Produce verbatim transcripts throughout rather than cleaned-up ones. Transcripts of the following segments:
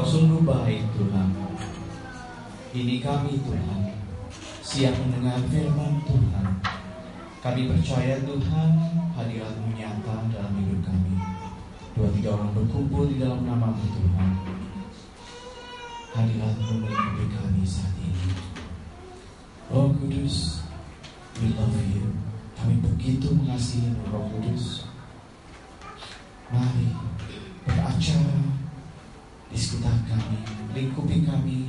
Engkau sungguh baik Tuhan. Ini kami Tuhan, siap mendengar firman Tuhan. Kami percaya Tuhan, hadirat-Mu nyata dalam hidup kami. Dua tiga orang berkumpul di dalam nama-Mu Tuhan. Hadirat-Mu melingkupi kami saat ini. Roh Kudus, we love you. Kami begitu mengasihi Roh Kudus. Mari beracara di sekitar kami, lingkupi kami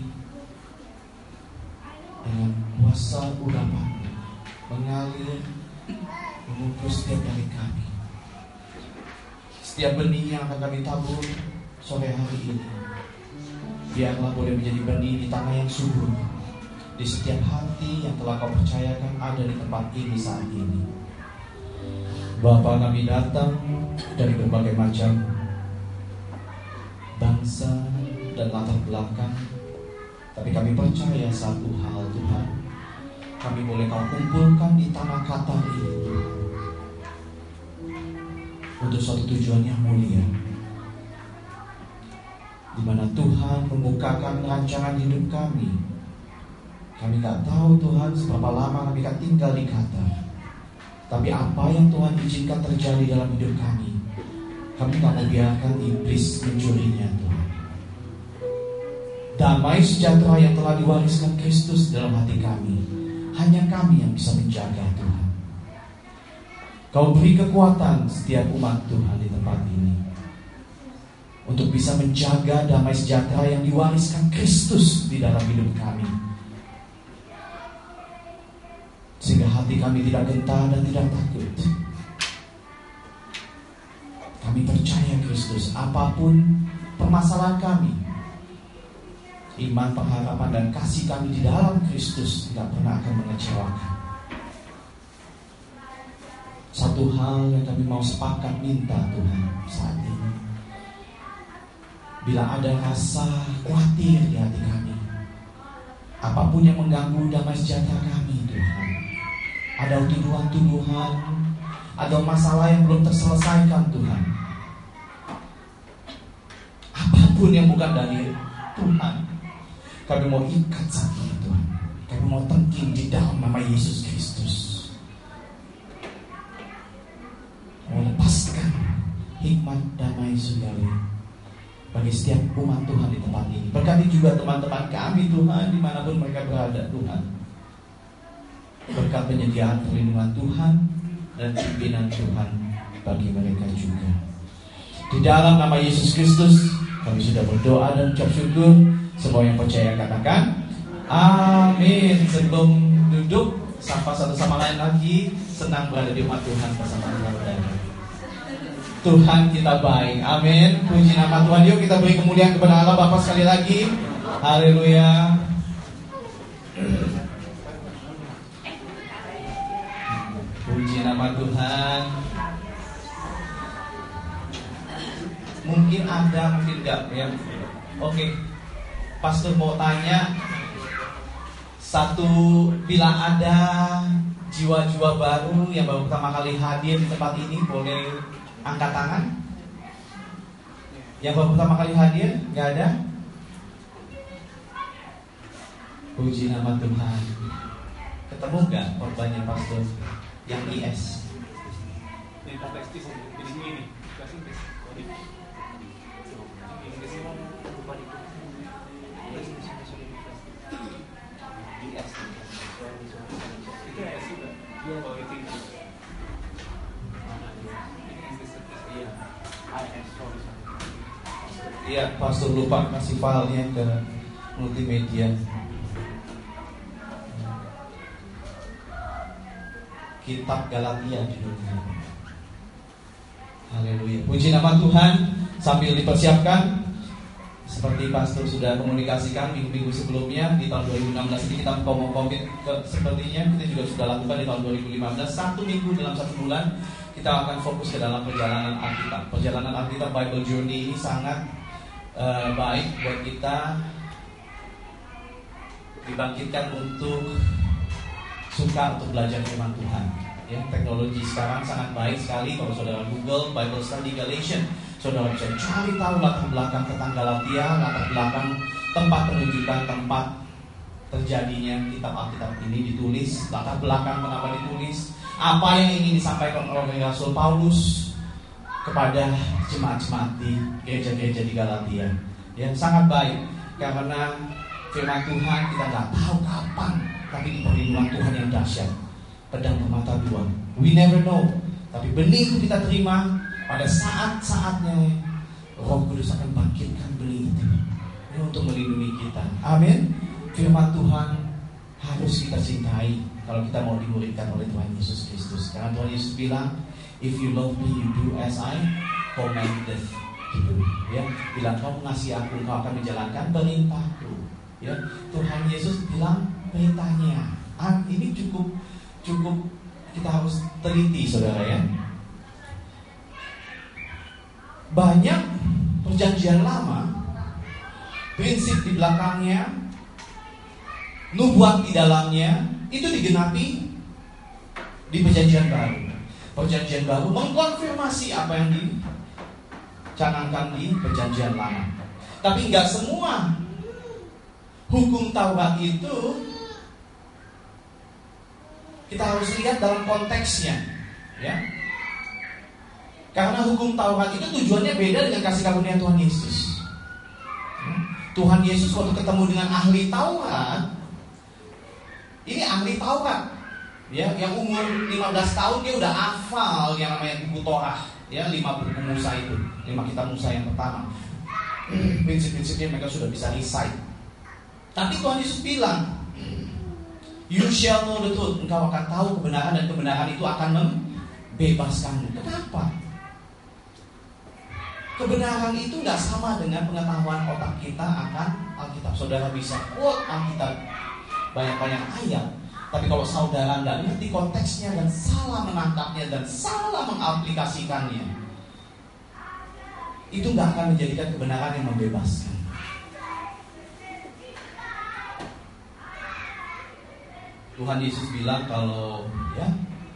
dengan kuasa urapan mengalir, mengukus setiap dari kami. Setiap benih yang akan kami tabur sore hari ini, biarlah boleh menjadi benih di tanah yang subur, di setiap hati yang telah Kau percayakan ada di tempat ini saat ini. Bapa, kami datang dari berbagai macam bangsa dan latar belakang, tapi kami percaya satu hal Tuhan, kami boleh Kau kumpulkan di tanah Qatar ini untuk suatu tujuan yang mulia, di mana Tuhan membukakan rancangan hidup kami. Kami tak tahu Tuhan seberapa lama kami akan tinggal di Qatar, tapi apa yang Tuhan izinkan terjadi dalam hidup kami, kami tak mau biarkan iblis mencurinya Tuhan. Damai sejahtera yang telah diwariskan Kristus dalam hati kami, hanya kami yang bisa menjaga Tuhan. Kau beri kekuatan setiap umat Tuhan di tempat ini untuk bisa menjaga damai sejahtera yang diwariskan Kristus di dalam hidup kami, sehingga hati kami tidak gentar dan tidak takut. Kami percaya Kristus, apapun permasalahan kami, iman, pengharapan, dan kasih kami di dalam Kristus tidak pernah akan mengecewakan. Satu hal yang kami mau sepakat minta Tuhan saat ini, bila ada rasa khawatir di hati kami, apapun yang mengganggu damai sejahtera kami Tuhan, ada tuduhan-tuduhan, ada masalah yang belum terselesaikan Tuhan, apapun yang bukan dari Tuhan, kami mau ikat saat ini Tuhan. Kami mau tengking di dalam nama Yesus Kristus. Mau lepaskan hikmat damai surgawi bagi setiap umat Tuhan di tempat ini. Berkati juga teman-teman kami Tuhan, dimanapun mereka berada Tuhan. Berkat penyediaan perlindungan Tuhan dan pimpinan Tuhan bagi mereka juga. Di dalam nama Yesus Kristus kami sudah berdoa dan ucap syukur. Semua yang percaya katakan amin. Sebelum duduk, sapa satu sama lain lagi. Senang berada di rumah Tuhan bersama saudara. Tuhan kita baik, amin. Puji nama Tuhan. Yuk kita beri kemuliaan kepada Allah Bapa sekali lagi. Haleluya. Puji nama Tuhan. Mungkin ada, mungkin enggak ya. Oke, Pastor mau tanya satu, bila ada jiwa-jiwa baru yang baru pertama kali hadir di tempat ini, boleh angkat tangan. Yang baru pertama kali hadir, nggak ada? Puji nama Tuhan. Ketemu nggak korbannya Pastor yang I S? Iya, Pastor lupa kasih filenya ke multimedia. Kitab Galatia judulnya. Haleluya. Puji nama Tuhan. Sambil dipersiapkan, seperti Pastor sudah komunikasikan minggu-minggu sebelumnya, di tahun dua ribu enam belas ini kita mau komit ke, sepertinya kita juga sudah lakukan di tahun dua ribu lima belas. Satu minggu dalam satu bulan kita akan fokus ke dalam perjalanan Alkitab. Perjalanan Alkitab Bible Journey ini sangat uh, baik buat kita, dibangkitkan untuk suka untuk belajar firman Tuhan. Ya, teknologi sekarang sangat baik sekali. Kalau saudara Google Bible Study Galatians, saudara bisa cari tahu latar belakang tentang Galatia, latar belakang tempat penunjukan tempat terjadinya kitab Alkitab ini ditulis, latar belakang kenapa ditulis, apa yang ingin disampaikan oleh Rasul Paulus kepada jemaat-jemaat di gereja-gereja di Galatia. Ya, sangat baik karena firman Tuhan kita nggak tahu kapan, tapi di perlindungan Tuhan yang dahsyat, pedang bermata dua. We never know. Tapi benih itu kita terima pada saat-saatnya Roh Kudus akan bangkitkan benih itu ini untuk melindungi kita. Amin. Firman Tuhan harus kita cintai kalau kita mau dimuridkan oleh Tuhan Yesus Kristus. Karena Tuhan Yesus bilang, if you love me, you do as I commanded you. Ya, bila kau mengasihi aku, kau akan menjalankan perintahku. Ya, Tuhan Yesus bilang perintahnya. Ah, ini cukup cukup kita harus teliti, saudara ya. Banyak perjanjian lama, prinsip di belakangnya, nubuat di dalamnya itu digenapi di perjanjian baru. Perjanjian baru mengkonfirmasi apa yang dicanangkan di perjanjian lama. Tapi enggak semua hukum Taurat itu kita harus lihat dalam konteksnya, ya. Karena hukum Taurat itu tujuannya beda dengan kasih karunia Tuhan Yesus. Tuhan Yesus waktu ketemu dengan ahli Taurat, ini ahli Taurat, ya, yang umur lima belas tahun dia udah hafal yang namanya buku Torah, ya, lima buku Musa itu, lima kitab Musa yang pertama. Prinsip-prinsipnya mereka sudah bisa recite. Tapi Tuhan Yesus bilang, you shall know the truth. Engkau akan tahu kebenaran dan kebenaran itu akan membebaskanmu. Kenapa? Kebenaran itu gak sama dengan pengetahuan otak kita akan Alkitab. Saudara bisa quote Alkitab banyak-banyak ayat, tapi kalau saudara gak ngerti konteksnya dan salah menangkapnya dan salah mengaplikasikannya, itu gak akan menjadikan kebenaran yang membebaskan. Tuhan Yesus bilang kalau ya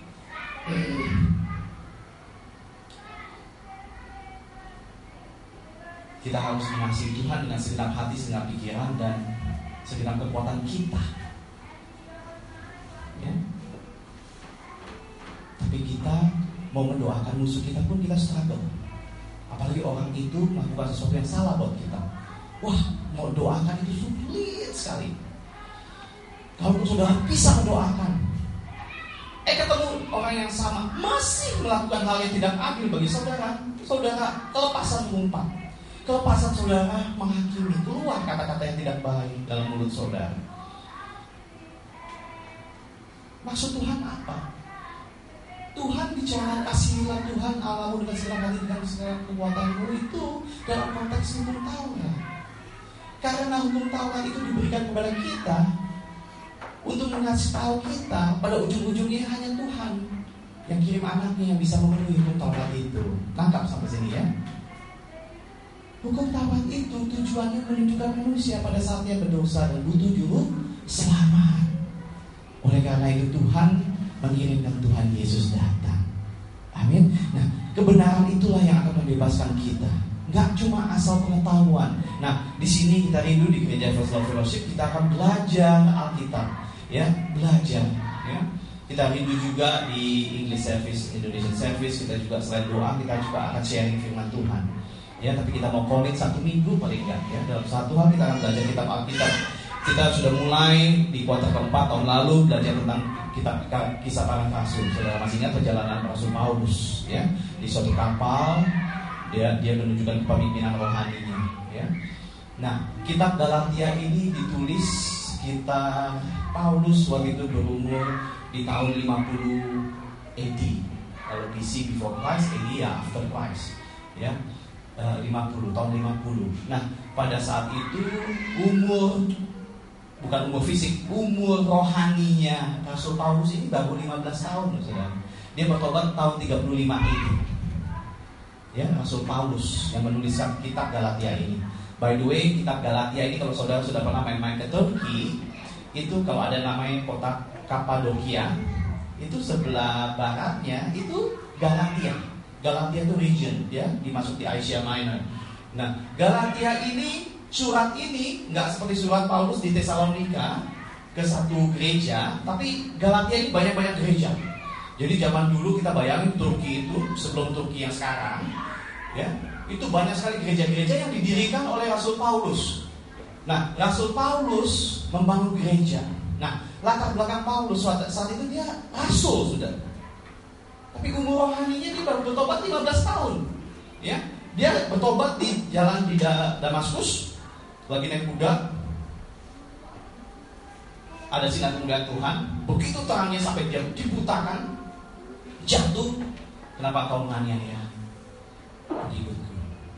kita harus mengasihi Tuhan dengan segenap hati, segenap pikiran dan segenap kekuatan kita. Ya. Tapi kita mau mendoakan musuh kita pun kita struggle. Apalagi orang itu melakukan sesuatu yang salah buat kita. Wah, mau doakan itu sulit sekali. Kalau saudara bisa mendoakan, eh ketemu orang yang sama masih melakukan hal yang tidak adil bagi saudara, saudara kelepasan mengumpat, kelepasan saudara menghakimi, keluar kata-kata yang tidak baik dalam mulut saudara. Maksud Tuhan apa? Tuhan bicara kasihilah Tuhan Allahmu dengan segala hati, dengan segala kekuatanmu, itu dalam konteks hukum Taurat. Karena hukum Taurat itu diberikan kepada kita untuk mengasih tahu kita pada ujung-ujungnya hanya Tuhan yang kirim anaknya yang bisa memenuhi hukum Taurat itu. Tangkap sampai sini ya. Hukum Taurat itu tujuannya menunjukkan manusia pada saatnya berdosa dan butuh juru selamat. Oleh karena itu Tuhan mengirimkan Tuhan Yesus datang. Amin. Nah, kebenaran itulah yang akan membebaskan kita. Gak cuma asal pengetahuan. Nah, di sini kita rindu di gereja First Love Fellowship kita akan belajar Alkitab, ya, belajar. Ya, kita rindu juga di English Service, Indonesian Service. Kita juga selain doa kita juga akan sharing firman Tuhan. Ya, tapi kita mau komit satu minggu paling enggak. Ya, dalam satu hari kita akan belajar kitab Alkitab. Kita sudah mulai di kuartal keempat tahun lalu belajar tentang kitab Kisah Para Rasul. Saudara masih ingat perjalanan Rasul Paulus, ya, di suatu kapal. Dia dia menunjukkan kepemimpinan rohaninya, ya. Nah, kitab Galatia ini ditulis kita Paulus waktu itu berumur di tahun lima puluh A D. Kalau B C before Christ, A D ya after Christ, ya. lima puluh tahun lima puluh. Nah, pada saat itu umur bukan umur fisik, umur rohaninya Rasul Paulus ini baru lima belas tahun, Saudara. Dia bertobat tahun tiga puluh lima A D. Ya, Rasul Paulus yang menuliskan kitab Galatia ini. By the way, kitab Galatia ini kalau saudara sudah pernah main-main ke Turki, itu kalau ada namanya kota Kapadokia, itu sebelah baratnya itu Galatia. Galatia itu region, ya, dimasuk di Asia Minor. Nah, Galatia ini, surat ini nggak seperti surat Paulus di Tesalonika ke satu gereja, tapi Galatia ini banyak-banyak gereja. Jadi zaman dulu kita bayangin Turki itu sebelum Turki yang sekarang, ya, itu banyak sekali gereja-gereja yang didirikan oleh Rasul Paulus. Nah, Rasul Paulus membangun gereja. Nah, latar belakang Paulus saat, saat itu dia rasul sudah. Tapi umur rohaninya dia baru bertobat lima belas tahun. Ya, dia bertobat di jalan di Damaskus, lagi naik kuda. Ada sinar kemuliaan Tuhan, begitu terangnya sampai dia dibutakan, jatuh. Kenapa kau menganiaya pengikutku?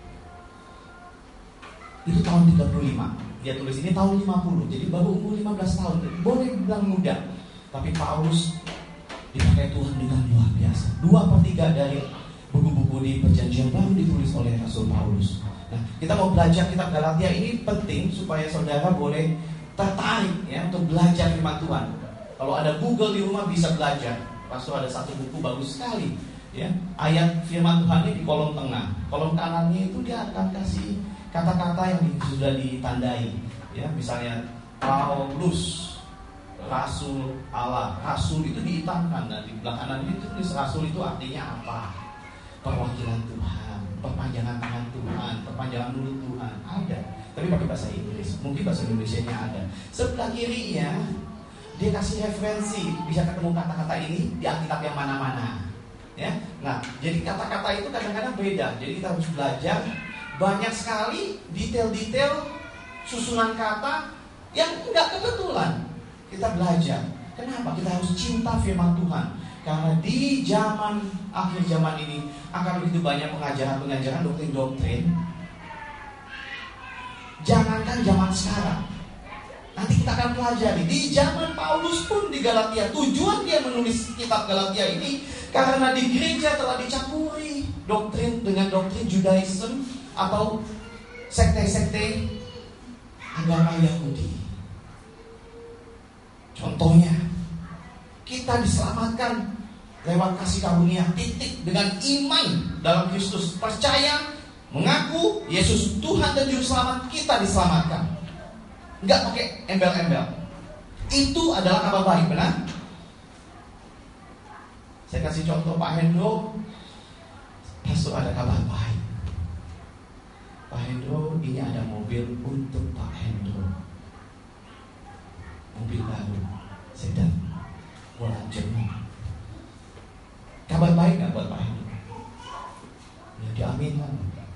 Itu tahun tiga puluh lima. Dia tulis ini tahun lima puluh. Jadi baru umur lima belas tahun. Boleh bilang muda, tapi Paulus dipakai Tuhan dengan luar biasa. Dua per tiga dari buku-buku di Perjanjian Baru ditulis oleh Rasul Paulus. Nah, kita mau belajar kitab Galatia ini penting supaya saudara boleh tertarik, ya, untuk belajar firman Tuhan. Kalau ada Google di rumah bisa belajar. Pastor ada satu buku bagus sekali, ya. Ayat firman Tuhan ini di kolom tengah. Kolom kanannya itu dia akan kasih kata-kata yang sudah ditandai, ya. Misalnya Paulus, Rasul Allah. Rasul itu dihitamkan, dan di belakang kanan itu tulis Rasul itu artinya apa? Perwakilan Tuhan, perpanjangan tangan Tuhan, perpanjangan mulut Tuhan. Ada, tapi pakai bahasa Inggris. Mungkin bahasa Indonesianya ada. Sebelah kirinya dia kasih referensi, bisa ketemu kata-kata ini di Alkitab yang mana-mana, ya. Nah, jadi kata-kata itu kadang-kadang beda. Jadi kita harus belajar banyak sekali detail-detail susunan kata yang enggak kebetulan. Kita belajar. Kenapa? Kita harus cinta firman Tuhan. Karena di zaman akhir zaman ini akan begitu banyak pengajaran-pengajaran, doktrin-doktrin. Jangankan zaman sekarang, nanti kita akan pelajari. Di zaman Paulus pun di Galatia, tujuan dia menulis kitab Galatia ini karena di gereja telah dicampuri doktrin dengan doktrin Judaism atau sekte-sekte agama Yahudi. Contohnya, kita diselamatkan lewat kasih karunia, titik, dengan iman dalam Kristus, percaya, mengaku Yesus Tuhan dan Juru Selamat, kita diselamatkan. Enggak pakai embel-embel. Itu adalah kabar baik, benar? Saya kasih contoh Pak Hendro. Pastor, ada kabar baik. Pak Hendro, ini ada mobil untuk Pak Hendro. Mobil baru, sedan, warna jernih. Kabar baik gak buat Pak Hendro? Ya diaminkan.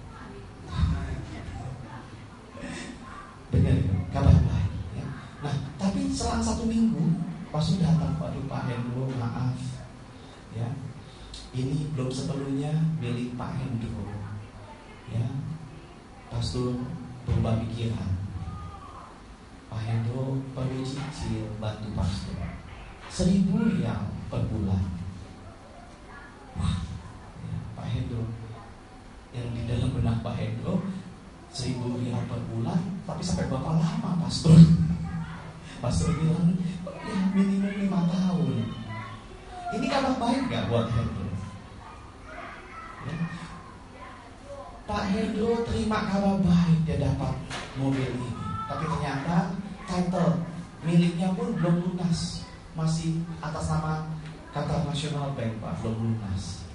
Benar, kabar baik, ya. Nah, tapi selang satu minggu Pastor datang, waduh Pak Hendro, maaf, ya, ini belum sepenuhnya milik Pak Hendro, ya. Pastor berubah pikiran. Pak Hendro perlu cicil bantu Pastor seribu rial per bulan. Wah, ya, Pak Hendro, yang di dalam benak Pak Hendro, seribu rial per bulan, tapi sampai berapa lama Pastor? Pastor bilang, ya minimum lima tahun. Ini kabar baik gak buat Hendro? Ya. Pak Hendro terima kabar baik, dia dapat mobil ini. Tapi ternyata title miliknya pun belum lunas, masih atas nama Qatar National Bank, Pak, belum lunas.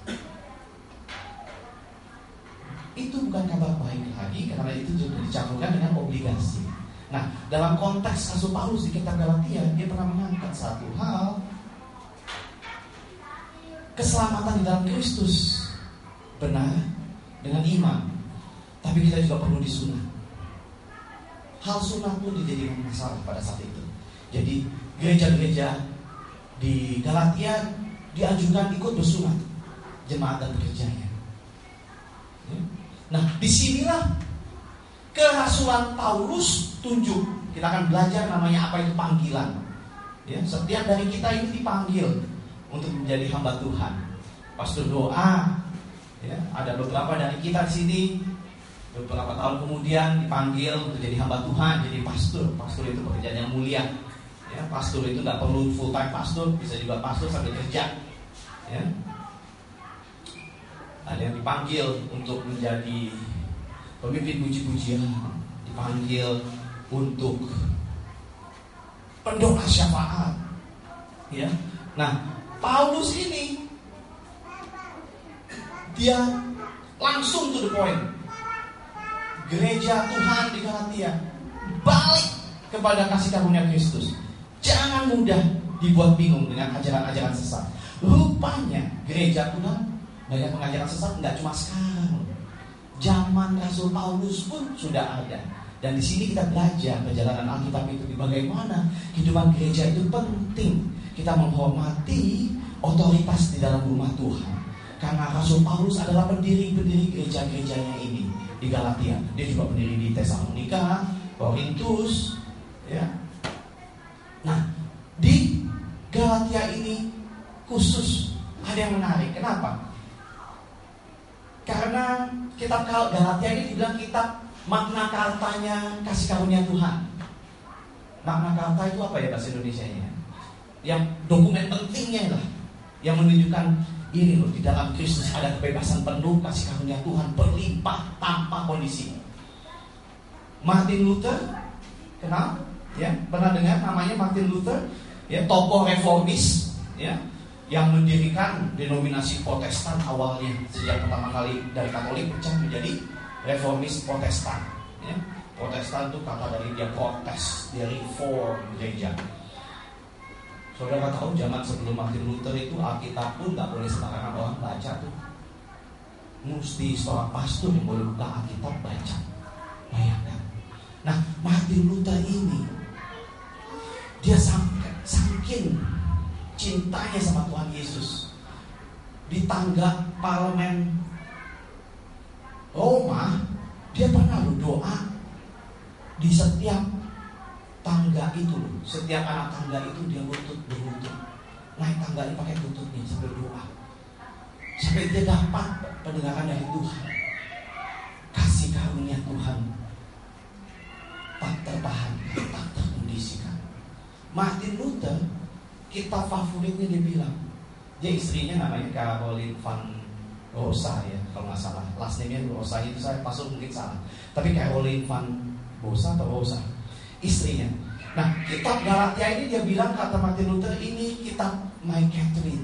Itu bukan kabar baik lagi, karena itu sudah dicampurkan dengan obligasi. Nah, dalam konteks Rasul Paulus di kitab Galatia, dia pernah mengangkat satu hal, keselamatan di dalam Kristus benar dengan iman, tapi kita juga perlu disunat. Hal sunat pun dijadikan masalah pada saat itu. Jadi gereja-gereja di Galatia dianjurkan ikut bersunat, jemaat dan pekerjanya. Nah, disinilah kerasulan Paulus tunjuk. Kita akan belajar namanya apa itu panggilan. Ya, setiap dari kita ini dipanggil untuk menjadi hamba Tuhan. Pastor doa, ya, ada beberapa dari kita di sini beberapa tahun kemudian dipanggil untuk jadi hamba Tuhan, jadi pastor. Pastor itu pekerjaan yang mulia, Ya, pastor itu nggak perlu full time pastor, bisa juga pastor sambil kerja. Ya. Ada yang dipanggil untuk menjadi pemimpin puji-pujian, dipanggil untuk pendoa syafaat. Ya. Nah, Paulus ini dia langsung to the point. Gereja Tuhan di Galatia balik kepada kasih karunia Kristus. Jangan mudah dibuat bingung dengan ajaran-ajaran sesat. Rupanya gereja Tuhan banyak pengajaran sesat, nggak cuma sekarang. Zaman Rasul Paulus pun sudah ada. Dan di sini kita belajar perjalanan Alkitab itu bagaimana kehidupan gereja itu penting. Kita menghormati otoritas di dalam rumah Tuhan. Karena Rasul Paulus adalah pendiri-pendiri gereja-gerejanya ini di Galatia. Dia juga pendiri di Tesalonika, Korintus, ya. Nah, di Galatia ini khusus ada yang menarik. Kenapa? Karena kitab Galatia ini dibilang kitab Magna Cartanya kasih karunia Tuhan. Magna Carta itu apa ya bahasa Indonesianya? Yang dokumen pentingnya lah, yang menunjukkan ini loh, di dalam Kristus ada kebebasan penuh, kasih karunia Tuhan berlimpah tanpa kondisi. Martin Luther, kenal? Ya, pernah dengar namanya Martin Luther? Ya, tokoh reformis, ya, yang mendirikan denominasi Protestan awalnya sejak pertama kali dari Katolik pecah menjadi reformis Protestan. Ya, Protestan itu kata dari dia protes, dia reform gereja. Saudara tahu zaman sebelum Martin Luther itu Alkitab pun nggak boleh sembarangan orang baca tuh. Mesti seorang pastor yang boleh buka Alkitab baca. Bayangkan. Nah, Martin Luther ini dia saking cintanya sama Tuhan Yesus. Di tangga parlemen Roma, dia pernah berdoa di setiap tangga itu, setiap anak tangga itu dia lutut berlutut, naik tangga ini pakai lututnya sambil doa, sampai dia dapat pendengaran dari Tuhan. Kasih karunia Tuhan tak tertahankan, tak terkondisikan. Martin Luther, kitab favoritnya dia bilang, dia istrinya namanya Caroline van Rosa ya, kalau nggak salah, last name-nya Rosa itu saya pasal mungkin salah, tapi Caroline van Rosa atau Rosa, istrinya. Nah, kitab Galatia ini dia bilang, kata Martin Luther, ini kitab My Catherine.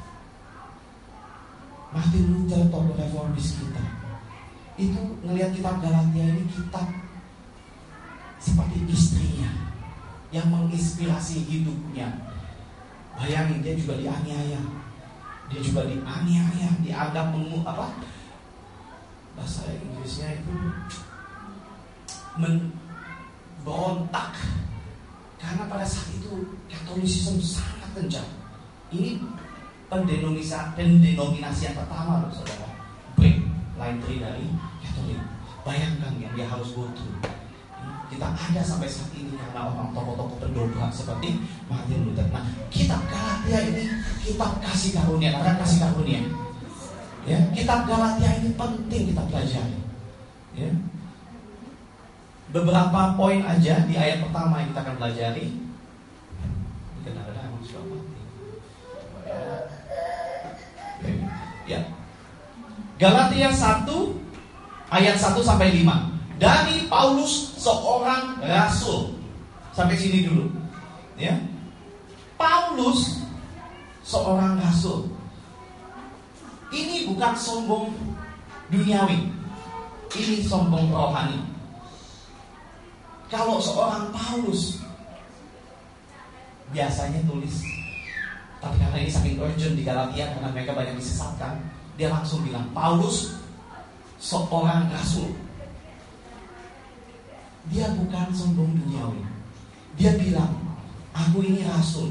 Martin Luther, tokoh reformis kita, itu ngelihat kitab Galatia ini kitab seperti istrinya yang menginspirasi hidupnya. Bayangin, dia juga dianiaya, dia juga dianiaya, dianggap mengu apa? Bahasa Inggrisnya itu memberontak. Karena pada saat itu Katolisisme sangat kencang. Ini pendenominasi, pendenominasi yang pertama loh saudara, break line three dari Katolik. Bayangkan yang dia harus go through. Kita ada sampai saat ini karena orang tokoh-tokoh pendobrak seperti Martin Luther. Nah, kitab Galatia ini kitab kasih karunia, karena kasih karunia. Ya, kitab Galatia ini penting kita pelajari. Ya. Beberapa poin aja di ayat pertama yang kita akan pelajari. Kadang-kadang emang suka mati. Ya. Galatia satu ayat satu sampai lima. Dari Paulus seorang rasul. Sampai sini dulu. Ya. Paulus seorang rasul. Ini bukan sombong duniawi. Ini sombong rohani. Kalau seorang Paulus biasanya tulis, tapi karena ini saking urgent di Galatia, karena mereka banyak disesatkan, dia langsung bilang Paulus seorang rasul. Dia bukan sombong duniawi. Dia bilang, aku ini rasul.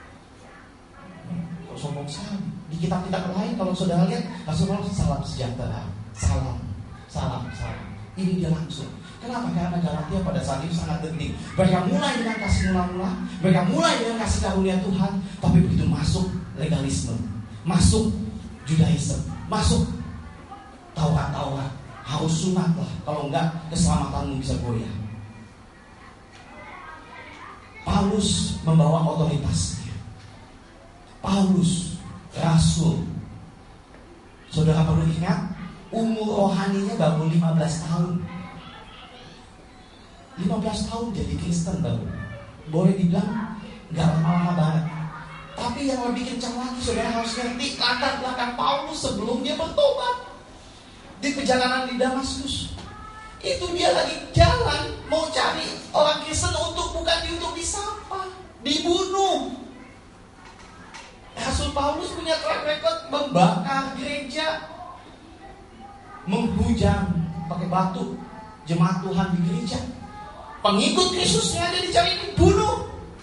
Kok sombong sekali? Di kitab-kitab lain kalau saudara lihat, Rasul Paulus salam sejahtera, salam, salam, salam. Ini dia langsung. Kenapa? Karena Galatia pada saat itu sangat genting. Mereka mulai dengan kasih mula-mula, mereka mulai dengan kasih karunia Tuhan, tapi begitu masuk legalisme, masuk Judaisme, masuk Taurat-Taurat, harus sunat lah, kalau enggak keselamatanmu bisa goyah. Paulus membawa otoritasnya. Paulus, rasul. Saudara perlu ingat, umur rohaninya baru lima belas tahun. lima belas tahun jadi Kristen baru. Boleh dibilang gak lama-lama banget. Tapi yang lebih kencang lagi, saudara harus ngerti latar belakang Paulus sebelum dia bertobat. Di perjalanan di Damaskus, itu dia lagi jalan mau cari orang Kristen untuk bukan untuk disapa, dibunuh. Rasul Paulus punya track record membakar gereja, menghujam pakai batu jemaat Tuhan di gereja. Pengikut Kristus yang ada dicari dibunuh.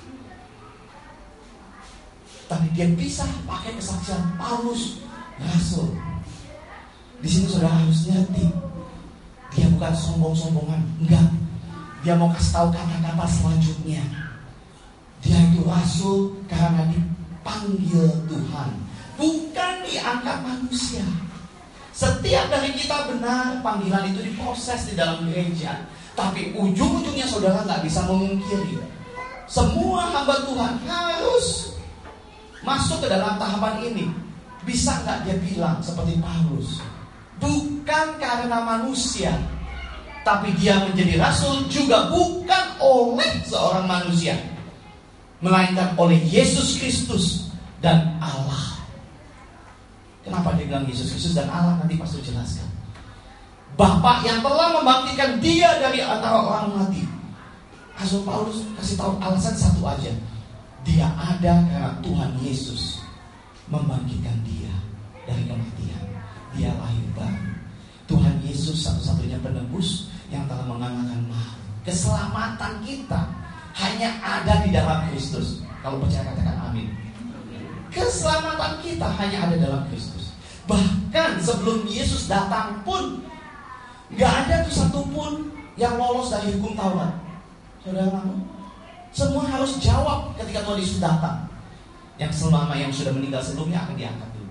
Tapi dia bisa pakai kesaksian Paulus, rasul. Di sini saudara harus ngerti, dia bukan sombong-sombongan, enggak. Dia mau kasih tahu kata-kata selanjutnya. Dia itu rasul karena dipanggil Tuhan, bukan diangkat manusia. Setiap dari kita benar panggilan itu diproses di dalam gereja, tapi ujung-ujungnya saudara nggak bisa memungkiri, semua hamba Tuhan harus masuk ke dalam tahapan ini. Bisa nggak dia bilang seperti Paulus, bukan karena manusia, tapi dia menjadi rasul juga bukan oleh seorang manusia, melainkan oleh Yesus Kristus dan Allah. Kenapa dia bilang Yesus Kristus dan Allah? Nanti pastor jelaskan. Bapa yang telah membangkitkan dia dari antara orang mati. Rasul Paulus kasih tahu alasan satu aja. Dia ada karena Tuhan Yesus membangkitkan dia dari kematian. Dia lahir baru. Tuhan Yesus satu-satunya penebus yang telah mengalahkan maut. Keselamatan kita hanya ada di dalam Kristus. Kalau percaya katakan amin. Keselamatan kita hanya ada dalam Kristus. Bahkan sebelum Yesus datang pun gak ada tuh satupun yang lolos dari hukum Taurat. Saudara, semua harus jawab ketika Tuhan Yesus datang. Yang selama yang sudah meninggal sebelumnya akan diangkat dulu.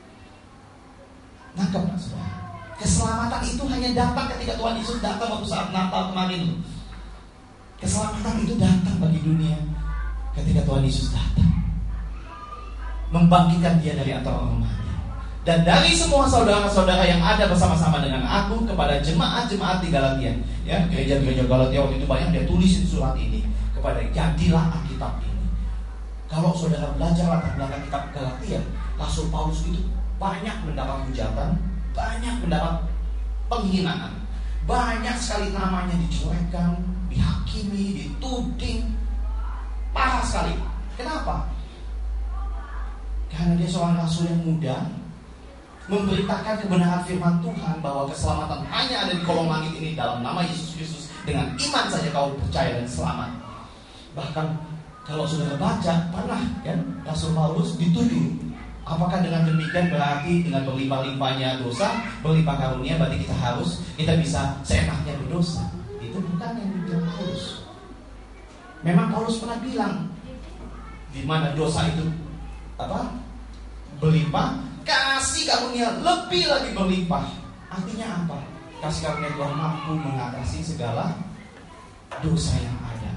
Nangkep gak saudara? Keselamatan itu hanya datang ketika Tuhan Yesus datang waktu saat Natal kemarin. Keselamatan itu datang bagi dunia ketika Tuhan Yesus datang, membangkitkan dia dari antara orang mati. Dan dari semua saudara-saudara yang ada bersama-sama dengan aku kepada jemaat-jemaat di Galatia, ya, gereja-gereja Galatia waktu itu banyak, dia tulisin surat ini kepada jadilah Alkitab ini. Kalau saudara belajar latar belakang kitab Galatia, Rasul Paulus itu banyak mendapat hujatan, banyak mendapat penghinaan, banyak sekali namanya dijelekkan, dihakimi, dituding, parah sekali. Kenapa? Karena dia seorang rasul yang muda, memberitakan kebenaran firman Tuhan bahwa keselamatan hanya ada di kolong langit ini dalam nama Yesus Kristus. Dengan iman saja kau percaya dan selamat. Bahkan kalau saudara baca, pernah kan Rasul Paulus dituduh, apakah dengan demikian berarti dengan berlimpah-limpahnya dosa, berlimpah karunia berarti kita harus, kita bisa seenaknya berdosa? Itu bukan yang dibilang Paulus. Memang Paulus pernah bilang, di mana dosa itu apa? Berlimpah, kasih karunia lebih lagi berlimpah. Artinya apa? Kasih karunia Tuhan mampu mengatasi segala dosa yang ada.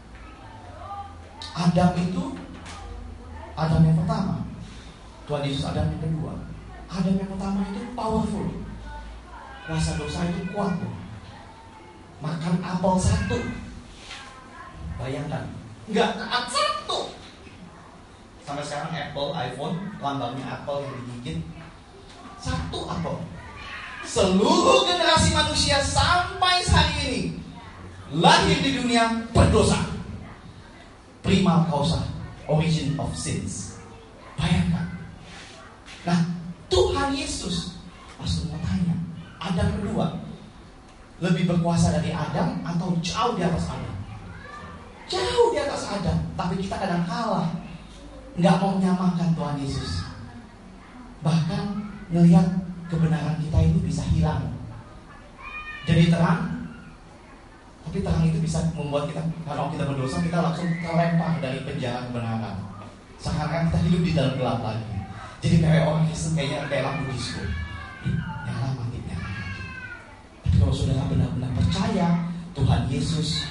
Adam itu Adam yang pertama, Tuhan Yesus Adam yang kedua. Adam yang pertama itu powerful, kuasa dosa itu kuat. Makan apel satu, bayangkan, nggak taat satu. Sampai sekarang Apple, iPhone, lambangnya Apple yang digigit. Satu apel. Seluruh generasi manusia sampai hari ini lahir di dunia berdosa. Primal causa, origin of sins. Bayangkan. Nah, Tuhan Yesus pasti mau tanya, Adam kedua lebih berkuasa dari Adam atau jauh di atas Adam? Jauh di atas Adam. Tapi kita kadang kalah, nggak mau menyamakan Tuhan Yesus. Bahkan melihat kebenaran kita ini bisa hilang. Jadi terang, tapi terang itu bisa membuat kita, kalau kita berdosa, kita langsung terlempar dari penjara kebenaran. Sekarang kita hidup di dalam gelap lagi. Jadi kayak orang Kristen kayaknya kayak lampu disco, nyala mati, nyala mati. Tapi kalau saudara benar-benar percaya Tuhan Yesus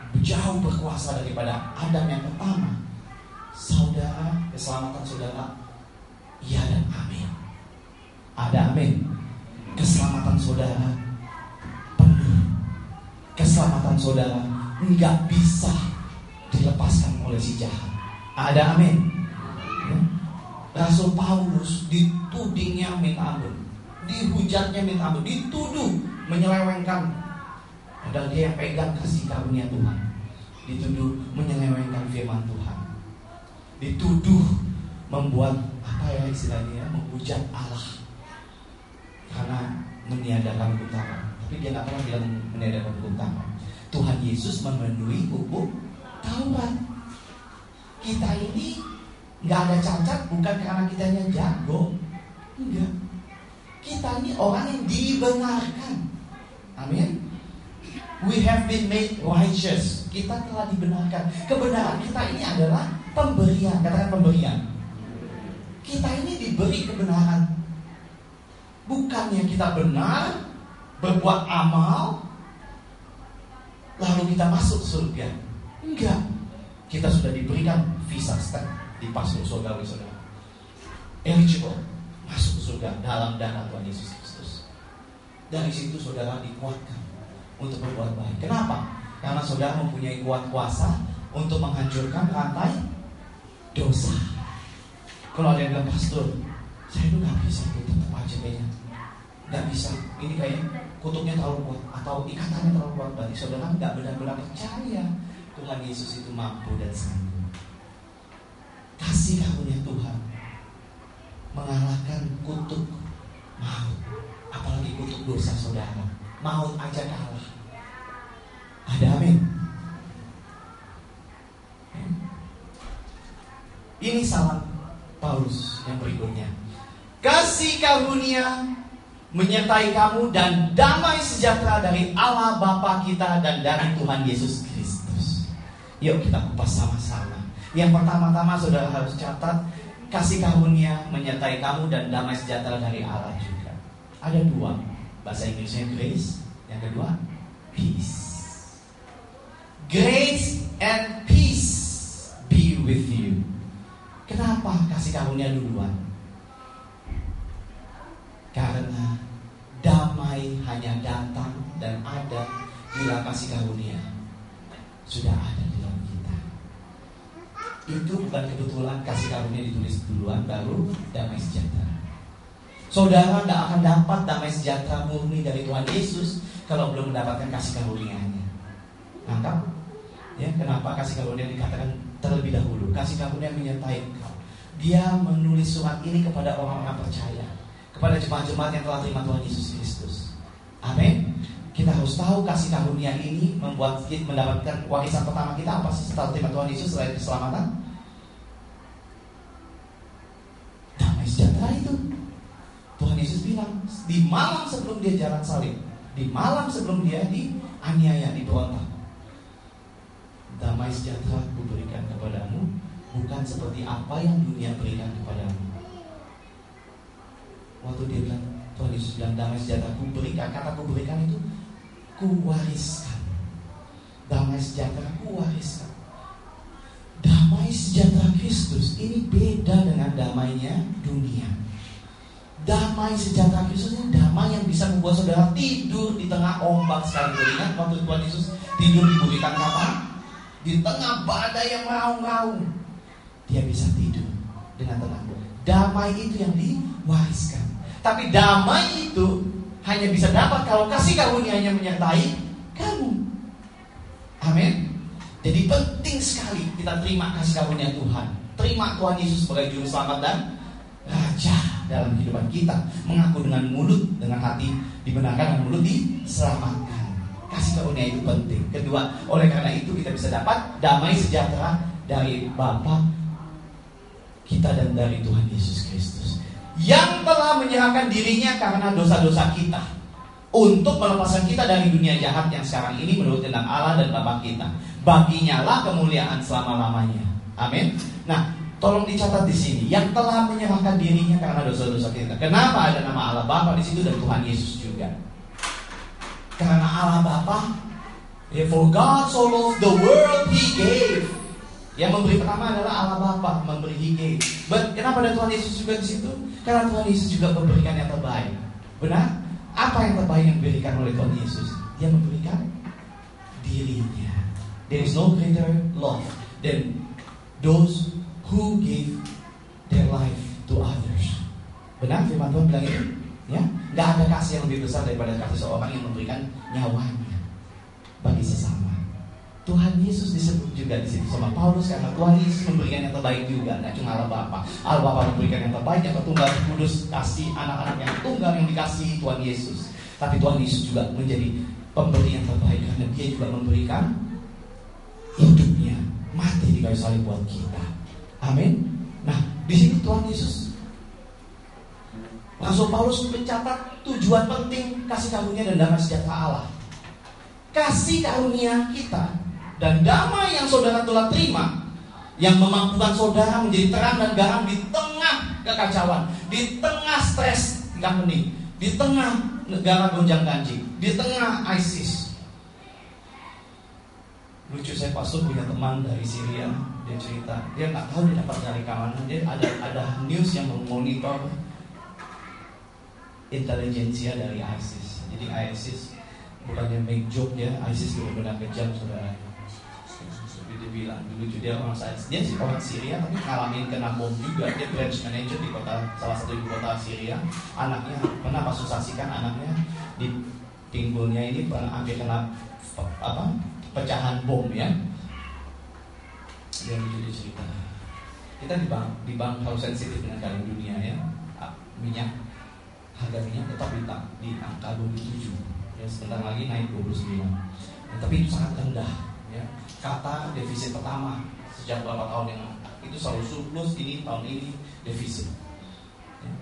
jauh berkuasa daripada Adam yang pertama. Saudara, keselamatan saudara, iya dan amin. Ada amin. Keselamatan saudara penuh. Keselamatan saudara enggak bisa dilepaskan oleh si jahat. Ada amin. Ya. Rasul Paulus ditudingnya minta ampun, dihujatnya minta ampun, dituduh menyelewengkan. Padahal dia yang pegang kasih karunia Tuhan, dituduh menyelewengkan firman Tuhan, dituduh membuat apa ya istilahnya, menghujat Allah karena meniadakan hukum Taurat. Tapi dia nggak pernah bilang meniadakan hukum Taurat. Tuhan Yesus memenuhi hukum Taurat. Kita ini nggak ada cacat bukan karena kitanya jago, enggak. Kita ini orang yang dibenarkan. Amin. We have been made righteous. Kita telah dibenarkan. Kebenaran kita ini adalah pemberian. Katakan pemberian. Kita ini diberi kebenaran. Bukannya kita benar, berbuat amal, lalu kita masuk surga. Enggak. Kita sudah diberikan visa stamp di paspor saudara-saudara. Eligible, masuk ke surga dalam darah Tuhan Yesus Kristus. Dari situ saudara dikuatkan untuk berbuat baik. Kenapa? Karena saudara mempunyai kuat kuasa untuk menghancurkan rantai dosa. Kalau ada yang bilang, pastor, saya itu gak bisa itu tetap aja kayaknya, gak bisa, ini kayak kutuknya terlalu kuat atau ikatannya terlalu kuat. Berarti saudara gak benar-benar percaya Tuhan Yesus itu mampu dan sanggup. Kasih karunia Tuhan mengalahkan kutuk maut, apalagi kutuk dosa saudara. Maut aja kalah. Ada amin. Ini salam Paulus yang berikutnya. Kasih karunia menyertai kamu dan damai sejahtera dari Allah Bapa kita dan dari Tuhan Yesus Kristus. Yuk kita kupas sama-sama. Yang pertama-tama saudara harus catat, kasih karunia menyertai kamu dan damai sejahtera dari Allah juga. Ada dua, bahasa Inggrisnya grace, yang kedua peace. Grace and peace be with you. Kenapa kasih karunia duluan? Karena damai hanya datang dan ada bila kasih karunia sudah ada di dalam kita. Itu bukan kebetulan kasih karunia ditulis duluan baru damai sejahtera. Saudara tidak akan dapat damai sejahtera murni dari Tuhan Yesus kalau belum mendapatkan kasih karunia-Nya. Nangkap? Ya, kenapa kasih karunia dikatakan terlebih dahulu? Kasih karunia menyertai engkau. Dia menulis surat ini kepada orang-orang percaya, kepada jemaat-jemaat yang telah terima Tuhan Yesus Kristus. Amin. Kita harus tahu kasih karunia ini membuat kita mendapatkan warisan pertama kita apa sih setelah terima Tuhan Yesus selain keselamatan? Damai sejahtera itu. Tuhan Yesus bilang di malam sebelum dia jalan salib, di malam sebelum dia dianiaya, diberontak, damai sejahtera kuberikan kepadamu, bukan seperti apa yang dunia berikan kepadamu. Waktu dia bilang, Tuhan Yesus bilang damai sejahtera kuberikan, kata kuberikan itu kuwariskan. Damai sejahtera kuwariskan. Damai sejahtera Kristus ini beda dengan damainya dunia. Damai sejahtera Kristus ini damai yang bisa membuat saudara tidur di tengah ombak sekalipun. Ingat waktu Tuhan Yesus tidur di bukit kapan? Di tengah badai yang meraung-raung, dia bisa tidur dengan tenang. Damai itu yang diwariskan. Tapi damai itu hanya bisa dapat kalau kasih karunia-Nya menyertai kamu. Amin. Jadi penting sekali kita terima kasih karunia Tuhan. Terima Tuhan Yesus sebagai juru selamat dan Raja dalam kehidupan kita. Mengaku dengan mulut, dengan hati dibenarkan, dengan mulut diselamatkan. Kasih karunia itu penting. Kedua, oleh karena itu kita bisa dapat damai sejahtera dari Bapa kita dan dari Tuhan Yesus Kristus, yang telah menyerahkan dirinya karena dosa-dosa kita, untuk melepaskan kita dari dunia jahat yang sekarang ini menurut kehendak Allah dan Bapa kita. Baginya lah kemuliaan selama-lamanya. Amin. Nah, tolong dicatat di sini, yang telah menyerahkan dirinya karena dosa-dosa kita. Kenapa ada nama Allah Bapa di situ dan Tuhan Yesus juga? Karena Allah Bapa Ya, for God so loved the world, He gave. Yang memberi pertama adalah Allah Bapa, memberi, He gave. But kenapa ada Tuhan Yesus juga di situ? Karena Tuhan Yesus juga memberikan yang terbaik. Benar? Apa yang terbaik yang diberikan oleh Tuhan Yesus? Dia memberikan dirinya. There is no greater love than those who give their life to others. Benar? Firman Tuhan bilang itu. Ya, nggak ada kasih yang lebih besar daripada kasih seorang yang memberikan nyawanya bagi sesama. Tuhan Yesus disebut juga di situ sama Paulus karena Tuhan Yesus memberikan yang terbaik juga, tidak cuma Allah Bapa. Allah Bapa memberikan yang terbaik, yang Tunggal Kudus kasih anak-anak yang tunggal yang dikasihi Tuhan Yesus. Tapi Tuhan Yesus juga menjadi pemberi yang terbaik karena Dia juga memberikan hidupnya, mati di kayu salib buat kita. Amin. Nah, di sini Tuhan Yesus, Rasul Paulus mencatat tujuan penting kasih karunia dan damai sejahtera Allah. Kasih karunia kita dan damai yang saudara telah terima, yang memampukan saudara menjadi terang dan garam di tengah kekacauan, di tengah stres nggak hening, di tengah negara gonjang ganjing, di tengah ISIS. Lucu, saya pastor punya teman dari Syria, dia cerita, dia nggak tahu dia dapat dari mana, dia ada ada news yang memonitor intelijensia dari ISIS. Jadi ISIS bukannya make joke ya, ISIS benar-benar kejam saudara. Seperti dia bilang dulu dia orang dia sih orang Syria tapi ngalamin kena bom juga. Dia branch manager di kota salah satu ibu kota Syria. Anaknya pernah pas saksikan anaknya di pinggulnya ini pernah hampir kena apa pecahan bom ya. Dia lucu dia cerita. Kita di bank di bank harus sensitif dengan keadaan dunia ya. Minyak harga minyak tetap di, di angka dua puluh tujuh. Ya, sebentar lagi naik dua puluh sembilan. Ya, tapi itu sangat rendah ya. Kata defisit pertama sejak beberapa tahun yang itu selalu surplus, ini tahun ini defisit ya.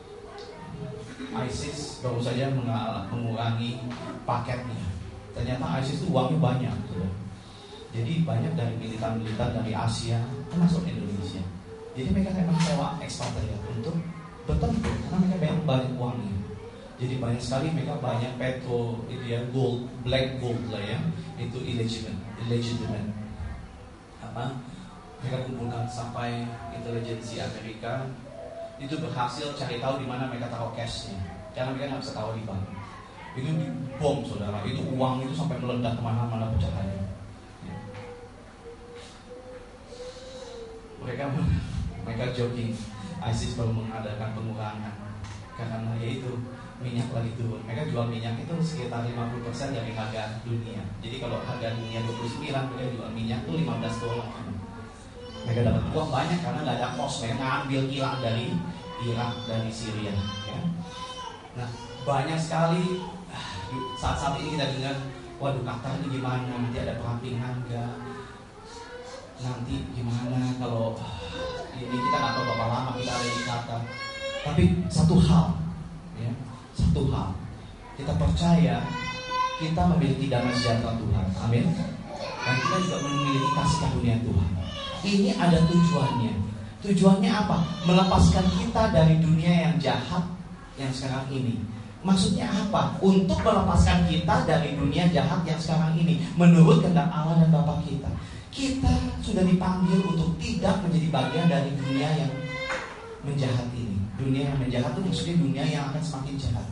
ISIS baru saja mengurangi paketnya. Ternyata ISIS itu uangnya banyak ya. Jadi banyak dari militan-militan dari Asia termasuk Indonesia. Jadi mereka memang sewa ekspatriat untuk bertempur karena mereka banyak banyak uangnya. Jadi banyak sekali mereka banyak petro itu ya, gold, black gold lah ya, itu illegitimate, illegitimate. Apa? Mereka kumpulkan sampai intelijensi Amerika itu berhasil cari tahu di mana mereka taruh cashnya, karena mereka nggak bisa taruh di bank. Itu dibom saudara, itu uang itu sampai meledak kemana-mana pecahannya. Mereka mereka joking, ISIS baru mengadakan pengurangan karena yaitu minyak lagi turun. Mereka jual minyak itu sekitar lima puluh persen dari harga dunia. Jadi kalau harga dunia dua puluh sembilan, mereka jual minyak itu lima belas dolar. Mereka dapat uang banyak karena nggak ada cost. Mereka ngambil kilang dari Irak, dari Syria ya. Nah banyak sekali saat-saat ini kita dengar, waduh Qatar ini gimana, nanti ada perampingan nggak, nanti gimana kalau ini kita nggak tahu berapa lama kita ada di Qatar. Tapi satu hal ya, satu hal kita percaya kita memiliki damai sejahtera Tuhan, amin. Dan kita juga memiliki kasih karunia Tuhan. Ini ada tujuannya. Tujuannya apa? Melepaskan kita dari dunia yang jahat yang sekarang ini. Maksudnya apa? Untuk melepaskan kita dari dunia jahat yang sekarang ini menurut kehendak Allah dan Bapa kita. Kita sudah dipanggil untuk tidak menjadi bagian dari dunia yang menjahat ini. Dunia yang menjahat itu maksudnya dunia yang akan semakin jahat.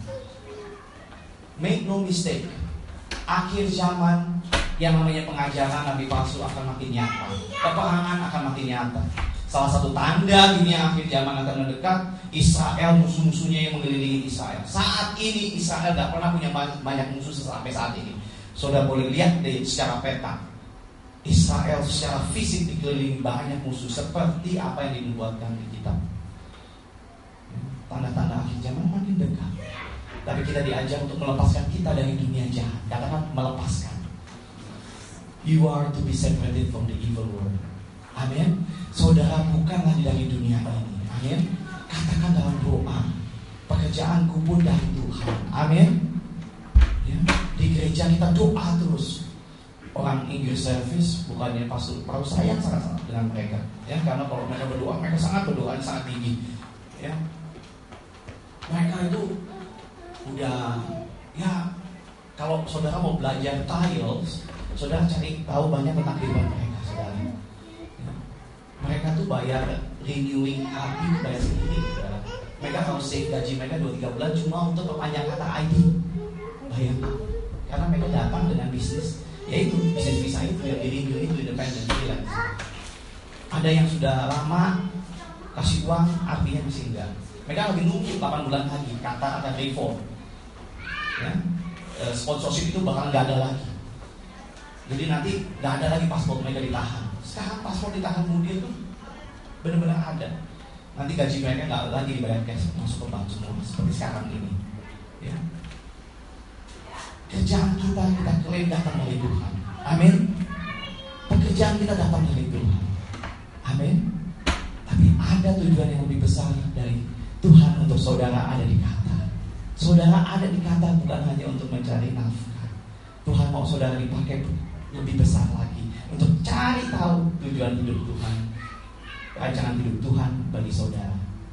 Make no mistake, akhir zaman yang namanya pengajaran nabi palsu akan makin nyata. Peperangan akan makin nyata. Salah satu tanda dunia akhir zaman akan mendekat, Israel, musuh-musuhnya yang mengelilingi Israel. Saat ini Israel tidak pernah punya banyak musuh sampai saat ini. Saudara boleh lihat deh secara peta, Israel secara fisik dikelilingi banyak musuh seperti apa yang dinubuatkan di kitab. Tanda-tanda akhir zaman makin dekat. Tapi kita diajar untuk melepaskan kita dari dunia jahat. Katakan melepaskan. You are to be separated from the evil world. Amin. Saudara bukanlah dari dunia ini. Amin. Katakan dalam doa, pekerjaanku pun dari Tuhan. Amin. Ya, di gereja kita doa terus. Orang English service bukannya pastor, perlu sayang sangat-sangat dengan mereka. Ya, karena kalau mereka berdoa, mereka sangat berdoa sangat tinggi. Ya, mereka itu udah, ya kalau saudara mau belajar tiles, Saudara cari tahu banyak tentang kehidupan mereka, saudara. Ya. Mereka tuh bayar renewing hati, bayar sendiri, saudara. Mereka harus save gaji mereka dua tiga bulan cuma untuk perpanjang kata I D. Bayangkan. Karena mereka datang dengan bisnis, yaitu bisnis visa itu yang di renew itu independen freelance. Ada yang sudah lama kasih uang, artinya masih enggak. Mereka lagi nunggu delapan bulan lagi, kata akan reform. Ya. E, sponsorship itu bakal nggak ada lagi. Jadi nanti nggak ada lagi paspor mereka ditahan. Sekarang paspor ditahan mudir tuh benar-benar ada. Nanti gaji mereka nggak lagi dibayar cash, masuk ke bank semua seperti sekarang ini. Ya. Kerjaan kita kita klaim datang dari Tuhan. Amin. Pekerjaan kita datang dari Tuhan. Amin. Tapi ada tujuan yang lebih besar dari Tuhan untuk saudara ada di kata. Saudara ada di kata bukan hanya untuk mencari nafkah. Tuhan mau saudara dipakai lebih besar lagi untuk cari tahu tujuan hidup Tuhan, rancangan hidup Tuhan bagi saudara.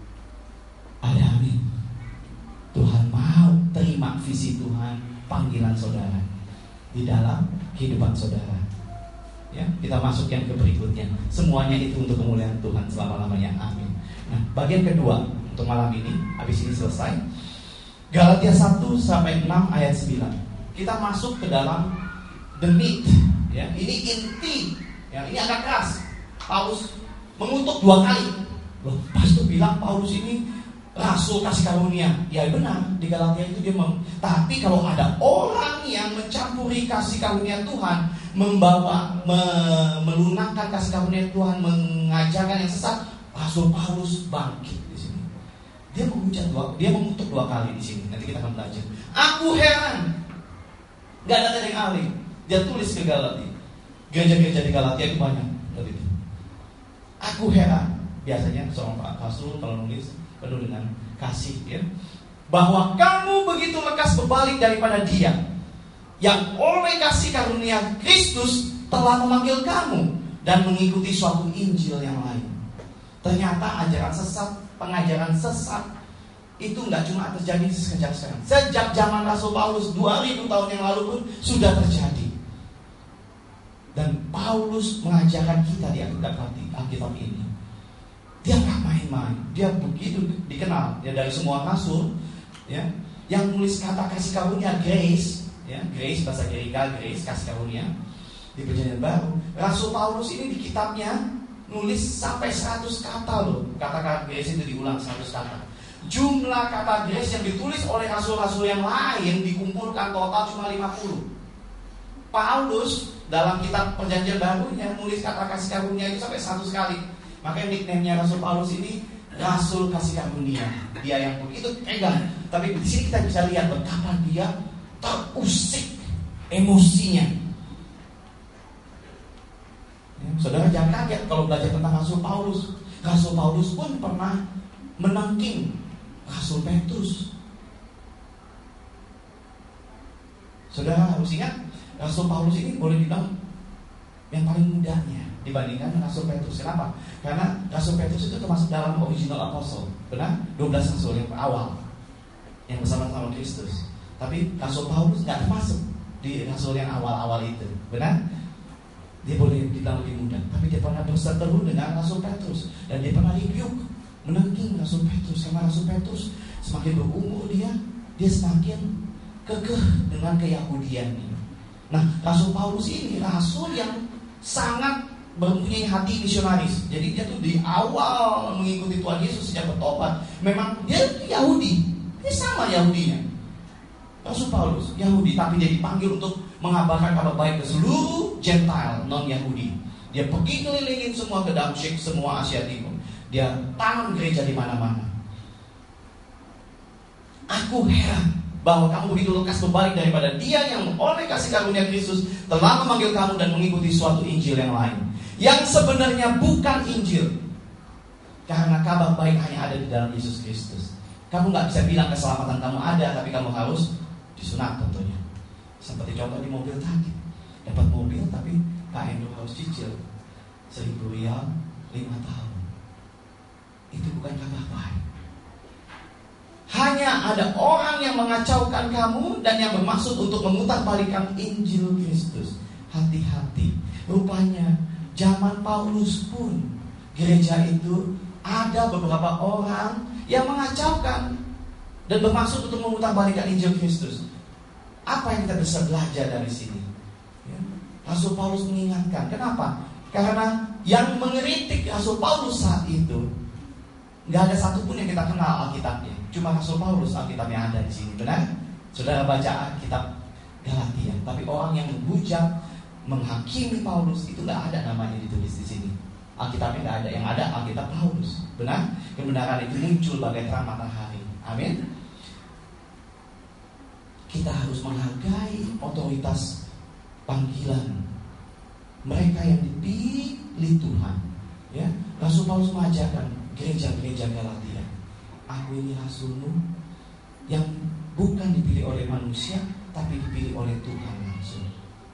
Ada amin. Tuhan mau terima visi Tuhan, panggilan saudara di dalam kehidupan saudara. Ya, kita masuk yang ke berikutnya. Semuanya itu untuk kemuliaan Tuhan selama-lamanya. Amin. Nah, bagian kedua untuk malam ini, habis ini selesai. Galatia satu sampai enam ayat sembilan. Kita masuk ke dalam the meat, ya. Ini inti, ya. Ini agak keras. Paulus mengutuk dua kali. Loh, pastor bilang Paulus ini rasul kasih karunia. Ya benar, di Galatia itu dia mem- tapi kalau ada orang yang mencampuri kasih karunia Tuhan, membawa me- melunakkan kasih karunia Tuhan, mengajarkan yang sesat, rasul Paulus bangkit di sini. Dia mengucap dua, dia mengutuk dua kali di sini. Nanti kita akan belajar. Aku heran, gak ada yang alim. Dia tulis ke Galatia. Gereja-gereja di Galatia itu banyak. Itu. Aku heran. Biasanya seorang Pak Rasul kalau nulis penuh dengan kasih, ya, bahwa kamu begitu lekas berbalik daripada Dia yang oleh kasih karunia Kristus telah memanggil kamu dan mengikuti suatu Injil yang lain. Ternyata ajaran sesat, pengajaran sesat itu nggak cuma terjadi sejak sekarang. Sejak zaman Rasul Paulus dua ribu tahun yang lalu pun sudah terjadi. Dan Paulus mengajarkan kita di Alkitab ini. Dia nggak main-main. Dia begitu dikenal ya dari semua rasul, ya, yang nulis kata kasih karunia, grace, ya, grace bahasa Gerika, grace kasih karunia di Perjanjian Baru. Rasul Paulus ini di kitabnya nulis sampai seratus kata loh. Kata-kata grace itu diulang seratus kata. Jumlah kata grace yang ditulis oleh rasul-rasul yang lain dikumpulkan total cuma lima puluh. Paulus dalam kitab Perjanjian Barunya nulis kata kasih karunia itu sampai seratus kali. Makanya nickname-nya Rasul Paulus ini Rasul kasih karunia. Dia yang begitu pegang. Tapi di sini kita bisa lihat betapa dia terusik emosinya. Ya, saudara jangan kaget kalau belajar tentang Rasul Paulus. Rasul Paulus pun pernah menangking Rasul Petrus. Saudara harus ingat, Rasul Paulus ini boleh dibilang yang paling mudanya dibandingkan Rasul Petrus. Kenapa? Karena Rasul Petrus itu termasuk dalam original apostle. Benar? dua belas rasul yang awal yang bersama-sama Kristus. Tapi Rasul Paulus nggak termasuk di rasul yang awal-awal itu. Benar? Dia boleh dibilang lebih muda, tapi dia pernah berseteru dengan Rasul Petrus. Dan dia pernah rebuke, menangking Rasul Petrus. Karena Rasul Petrus semakin berumur dia, dia semakin kekeh dengan keyahudiannya. Nah, Rasul Paulus ini rasul yang sangat mempunyai hati misionaris. Jadi dia tuh di awal mengikuti Tuhan Yesus sejak bertobat. Memang dia Yahudi, dia sama Yahudinya. Rasul Paulus Yahudi, tapi dia dipanggil untuk mengabarkan kabar baik ke seluruh Gentile non Yahudi. Dia pergi kelilingin semua ke Damsyik, semua Asia Timur. Dia tanam gereja di mana-mana. Aku heran bahwa kamu begitu lekas berbalik daripada Dia yang oleh kasih karunia Kristus telah memanggil kamu dan mengikuti suatu Injil yang lain, yang sebenarnya bukan Injil. Karena kabar baik hanya ada di dalam Yesus Kristus. Kamu gak bisa bilang keselamatan kamu ada, tapi kamu harus disunat tentunya. Seperti contoh di mobil tadi, dapat mobil tapi Pak Endo harus cicil seribu rial lima tahun. Itu bukan kabar baik. Hanya ada orang yang mengacaukan kamu dan yang bermaksud untuk memutarbalikkan Injil Kristus. hati-hati. Rupanya zaman Paulus pun gereja itu ada beberapa orang yang mengacaukan dan bermaksud untuk memutarbalikkan Injil Kristus. Apa yang kita bisa belajar dari sini? Ya. Rasul Paulus mengingatkan. Kenapa? Karena yang mengeritik Rasul Paulus saat itu nggak ada satupun yang kita kenal Alkitabnya. Cuma Rasul Paulus Alkitabnya ada di sini. Benar? Saudara baca Alkitab Galatia. Tapi orang yang menghujat, menghakimi Paulus itu nggak ada namanya ditulis di sini. Alkitabnya nggak ada. Yang ada Alkitab Paulus. Benar? Kebenaran itu muncul bagai terang matahari. Amin. Kita harus menghargai otoritas panggilan mereka yang dipilih Tuhan. Ya, Rasul Paulus mengajarkan gereja-gereja Galatia, aku ini rasulmu yang bukan dipilih oleh manusia, tapi dipilih oleh Tuhan langsung.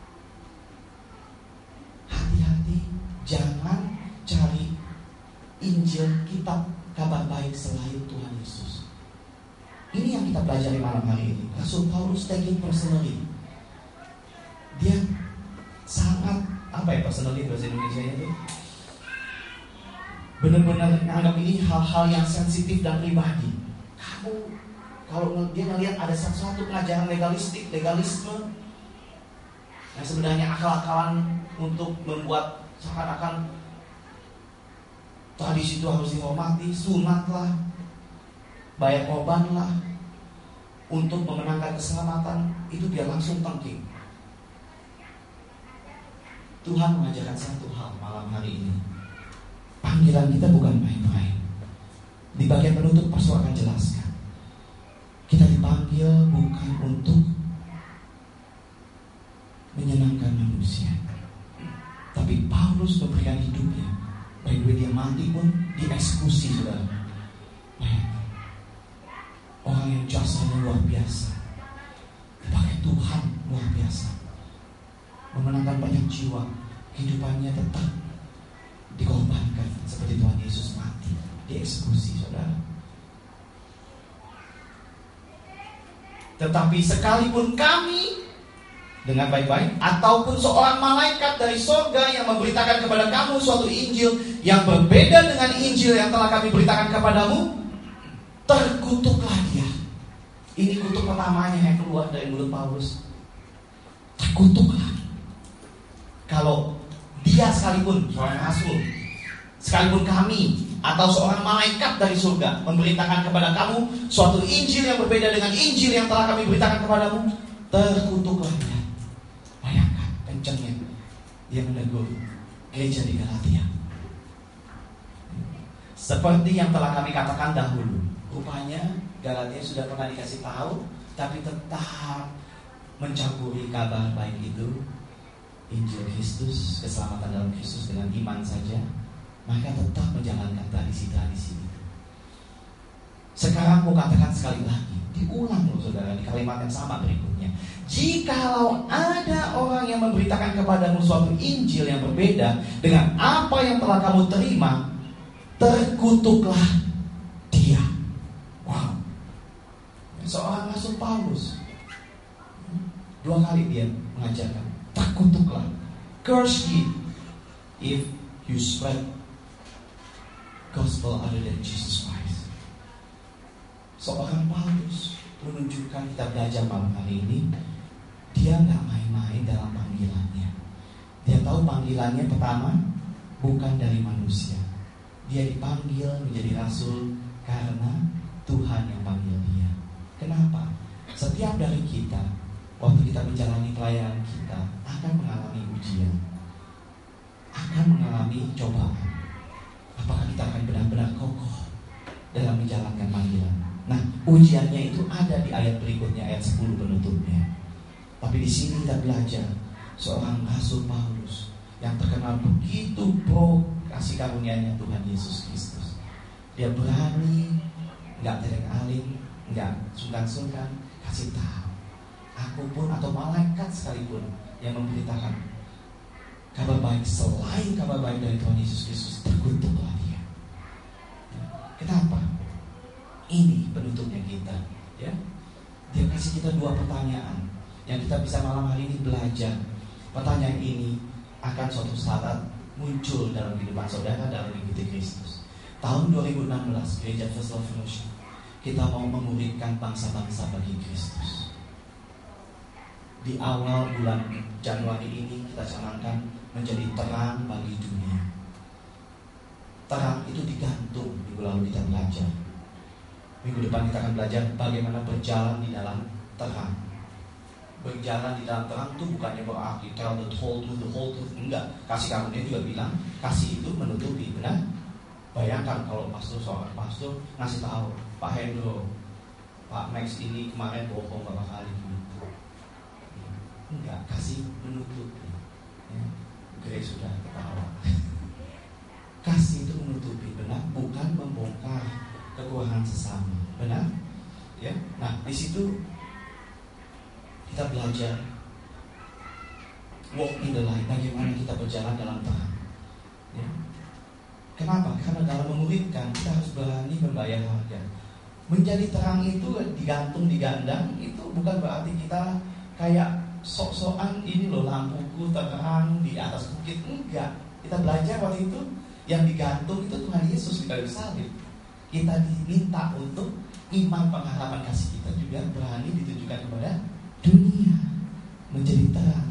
Hati-hati, jangan cari Injil, kitab kabar baik selain Tuhan Yesus. Ini yang kita pelajari malam hari ini. Rasul Paulus take it personally. Dia sangat, apa ya personally bahasa Indonesia itu? Benar-benar menganggap ini hal-hal yang sensitif dan pribadi. Kamu, kalau dia melihat ada sesuatu pengajaran legalistik, legalisme yang sebenarnya akal-akalan untuk membuat seakan-akan tradisi itu harus dihormati, sunat lah, bayar korban lah, untuk memenangkan keselamatan, itu dia langsung tengking. Tuhan mengajarkan satu hal malam hari ini. Panggilan kita bukan main-main. Di bagian penutup pastor akan jelaskan. Kita dipanggil bukan untuk menyenangkan manusia, tapi Paulus memberikan hidupnya. By the way, dia mati pun dieksekusi, saudara. Orang yang jasanya luar biasa, dipakai Tuhan luar biasa, memenangkan banyak jiwa, kehidupannya tetap dikorbankan seperti Tuhan Yesus mati, dieksekusi, saudara. Tetapi sekalipun kami dengan baik-baik, ataupun seorang malaikat dari sorga yang memberitakan kepada kamu suatu Injil yang berbeda dengan Injil yang telah kami beritakan kepadamu, terkutuklah dia. Ini kutuk pertamanya yang keluar dari mulut Paulus. Terkutuklah. Kalau dia sekalipun seorang rasul, sekalipun kami atau seorang malaikat dari surga memberitakan kepada kamu suatu Injil yang berbeda dengan Injil yang telah kami beritakan kepadamu, terkutuklah dia. Bayangkan kencangnya dia menegur gereja di Galatia. Seperti yang telah kami katakan dahulu, rupanya Galatia sudah pernah dikasih tahu, tapi tetap mencampuri kabar baik itu, Injil Kristus, keselamatan dalam Kristus dengan iman saja. Maka tetap menjalankan tradisi-tradisi itu. Sekarang mau katakan sekali lagi, diulang loh saudara di kalimat yang sama berikutnya. Jikalau ada orang yang memberitakan kepadamu suatu Injil yang berbeda dengan apa yang telah kamu terima, terkutuklah dia. Wow. Seorang Rasul Paulus, dua kali dia mengajarkan, terkutuklah. Curse ye if you spread gospel other than Jesus Christ. Seorang Paulus menunjukkan, kita belajar malam hari ini, dia gak main-main dalam panggilannya. Dia tahu panggilannya pertama bukan dari manusia. Dia dipanggil menjadi rasul karena Tuhan yang panggil dia. Kenapa? Setiap dari kita, waktu kita menjalani pelayanan kita, akan mengalami ujian, akan mengalami cobaan. Apakah kita akan benar-benar kokoh dalam menjalankan panggilan? Nah, ujiannya itu ada di ayat berikutnya, ayat sepuluh penutupnya. Tapi di sini kita belajar seorang Rasul Paulus yang terkenal begitu pro kasih karunia-Nya Tuhan Yesus Kristus. Dia berani, nggak tereng aling, nggak sungkan-sungkan, kasih tahu. Aku pun atau malaikat sekalipun yang memberitakan kabar baik selain kabar baik dari Tuhan Yesus Kristus, terkutuklah dia. Kenapa? Ini penutupnya kita, ya. Dia kasih kita dua pertanyaan yang kita bisa malam hari ini belajar. Pertanyaan ini akan suatu saat muncul dalam kehidupan saudara dalam mengikuti Kristus. Tahun dua ribu enam belas, Gereja First Love Fellowship, kita mau memuridkan bangsa-bangsa bagi Kristus. Di awal bulan Januari ini kita canangkan menjadi terang bagi dunia. Terang itu digantung. Minggu lalu kita belajar. Minggu depan kita akan belajar bagaimana berjalan di dalam terang. Berjalan di dalam terang itu bukannya berarti tell the whole truth, the whole truth. Enggak. Kasih karunia juga bilang kasih itu menutupi, benar? Bayangkan kalau pastor, seorang pastor ngasih tahu Pak Hendro, Pak Max ini kemarin bohong berapa kali gitu. Enggak, kasih menutupi. Ya. Grace sudah ketawa. Kasih itu menutupi, benar? Bukan membongkar kekurangan sesama, benar? Ya. Nah, di situ kita belajar walk in the light, bagaimana kita berjalan dalam terang. Ya. Kenapa? Karena dalam memuridkan kita harus berani membayar harga. Menjadi terang itu digantung, digandang, itu bukan berarti kita kayak sok-sokan ini loh lampuku terang di atas bukit. Enggak. Kita belajar waktu itu yang digantung itu Tuhan Yesus di kayu salib. Kita diminta untuk iman pengharapan kasih kita juga berani ditujukan kepada dunia, menjadi terang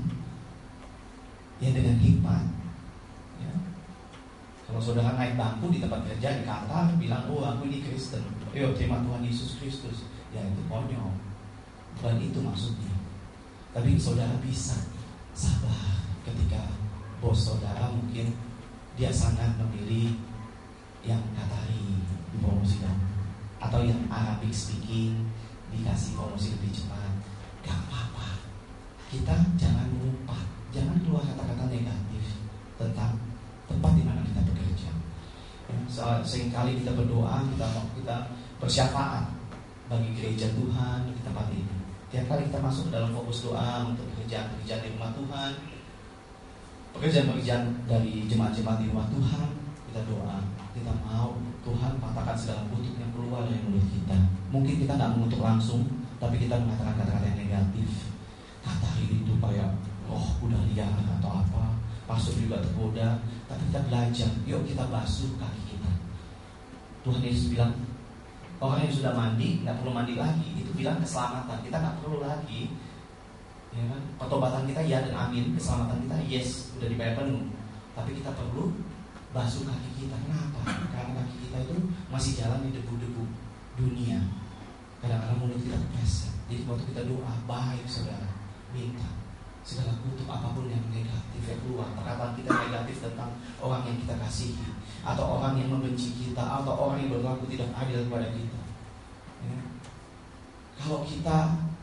ya dengan hikmat. Ya. Kalau saudara naik bangku di tempat kerja di kantor bilang, oh aku ini Kristen, yo terima Tuhan Yesus Kristus, ya itu konyol. Bukan itu maksudnya. Tapi saudara bisa sabar ketika bos saudara mungkin dia sangat memilih yang Qatari dipromosikan atau yang Arabic speaking dikasih promosi lebih cepat. Gak apa-apa. Kita jangan mengumpat, jangan keluar kata-kata negatif tentang tempat di mana kita bekerja. Ya, seringkali kita berdoa, kita kita bersyafaat bagi gereja Tuhan di tempat ini. Tiap kali kita masuk ke dalam fokus doa untuk pekerjaan-pekerjaan di rumah Tuhan, pekerjaan-pekerjaan dari jemaat-jemaat di rumah Tuhan, kita doa, kita mau Tuhan patahkan segala kutuk yang keluar dari mulut kita. Mungkin kita nggak mengutuk langsung, tapi kita mengatakan kata-kata yang negatif. Kata ini itu kayak oh udah liar atau apa. Pastor juga tergoda. Tapi kita belajar, yuk kita basuh kaki kita. Tuhan Yesus bilang orang yang sudah mandi nggak perlu mandi lagi. Itu bilang keselamatan. Kita nggak perlu lagi, ya kan? Pertobatan kita ya dan amin. Keselamatan kita yes udah dibayar penuh. Tapi kita perlu basuh kaki kita. Kenapa? Karena kaki kita itu masih jalan di debu-debu dunia. Kadang-kadang mulut kita kepleset. Jadi waktu kita doa, baik saudara, minta segala kutuk apapun yang negatif yang keluar, perkataan kita negatif tentang orang yang kita kasihi, atau orang yang membenci kita, atau orang yang berlaku tidak adil kepada kita. Ya. Kalau kita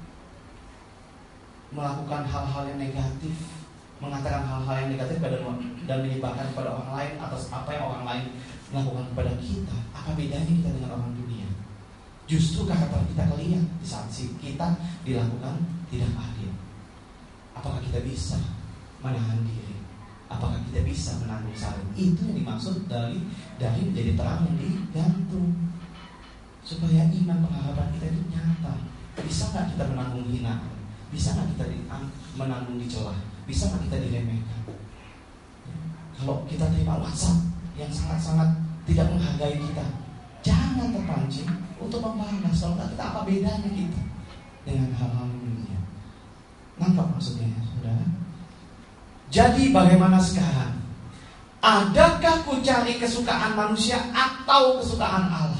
melakukan hal-hal yang negatif, mengatakan hal-hal yang negatif pada dan menyebarkan kepada orang lain atas apa yang orang lain melakukan kepada kita, apa bedanya kita dengan orang dunia? Justru karakter kita kelihatan di saat kita dilakukan tidak adil. Apakah kita bisa menahan diri? Apakah kita bisa menanggung salib? Itu yang dimaksud dari dari menjadi terang yang digantung, supaya iman pengharapan kita itu nyata. Bisa nggak kita menanggung hinaan? Bisa nggak kita di, menanggung dicela? Bisa nggak kita diremehkan? Kalau kita terima WhatsApp yang sangat-sangat tidak menghargai kita, jangan terpancing untuk membalas. Kalau kita apa bedanya kita dengan hal-hal dunia? Nampak maksudnya ya, saudara? Jadi bagaimana sekarang? Adakah ku cari kesukaan manusia atau kesukaan Allah?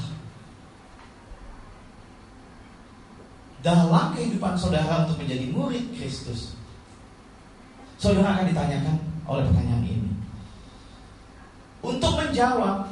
Dalam kehidupan saudara untuk menjadi murid Kristus, saudara akan ditanyakan oleh pertanyaan ini. Untuk menjawab,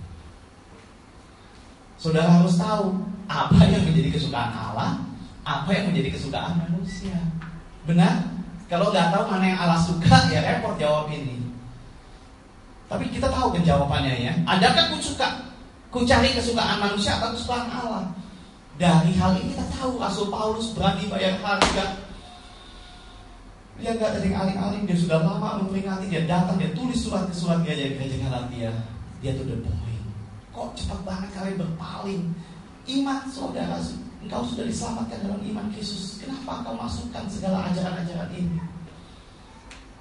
saudara harus tahu apa yang menjadi kesukaan Allah, apa yang menjadi kesukaan manusia. Benar? Kalau nggak tahu mana yang Allah suka, ya repot jawab ini. Tapi kita tahu kan jawabannya ya. Adakah ku suka, ku cari kesukaan manusia atau kesukaan Allah? Dari hal ini kita tahu Rasul Paulus berani bayar harga. Dia nggak dari aling-aling, dia sudah lama memperingati, dia datang, dia tulis surat ke surat gereja-gereja Galatia. Dia tuh the point. Kok cepat banget kalian berpaling? Iman saudara, engkau sudah diselamatkan dalam iman Kristus. Kenapa kau masukkan segala ajaran-ajaran ini?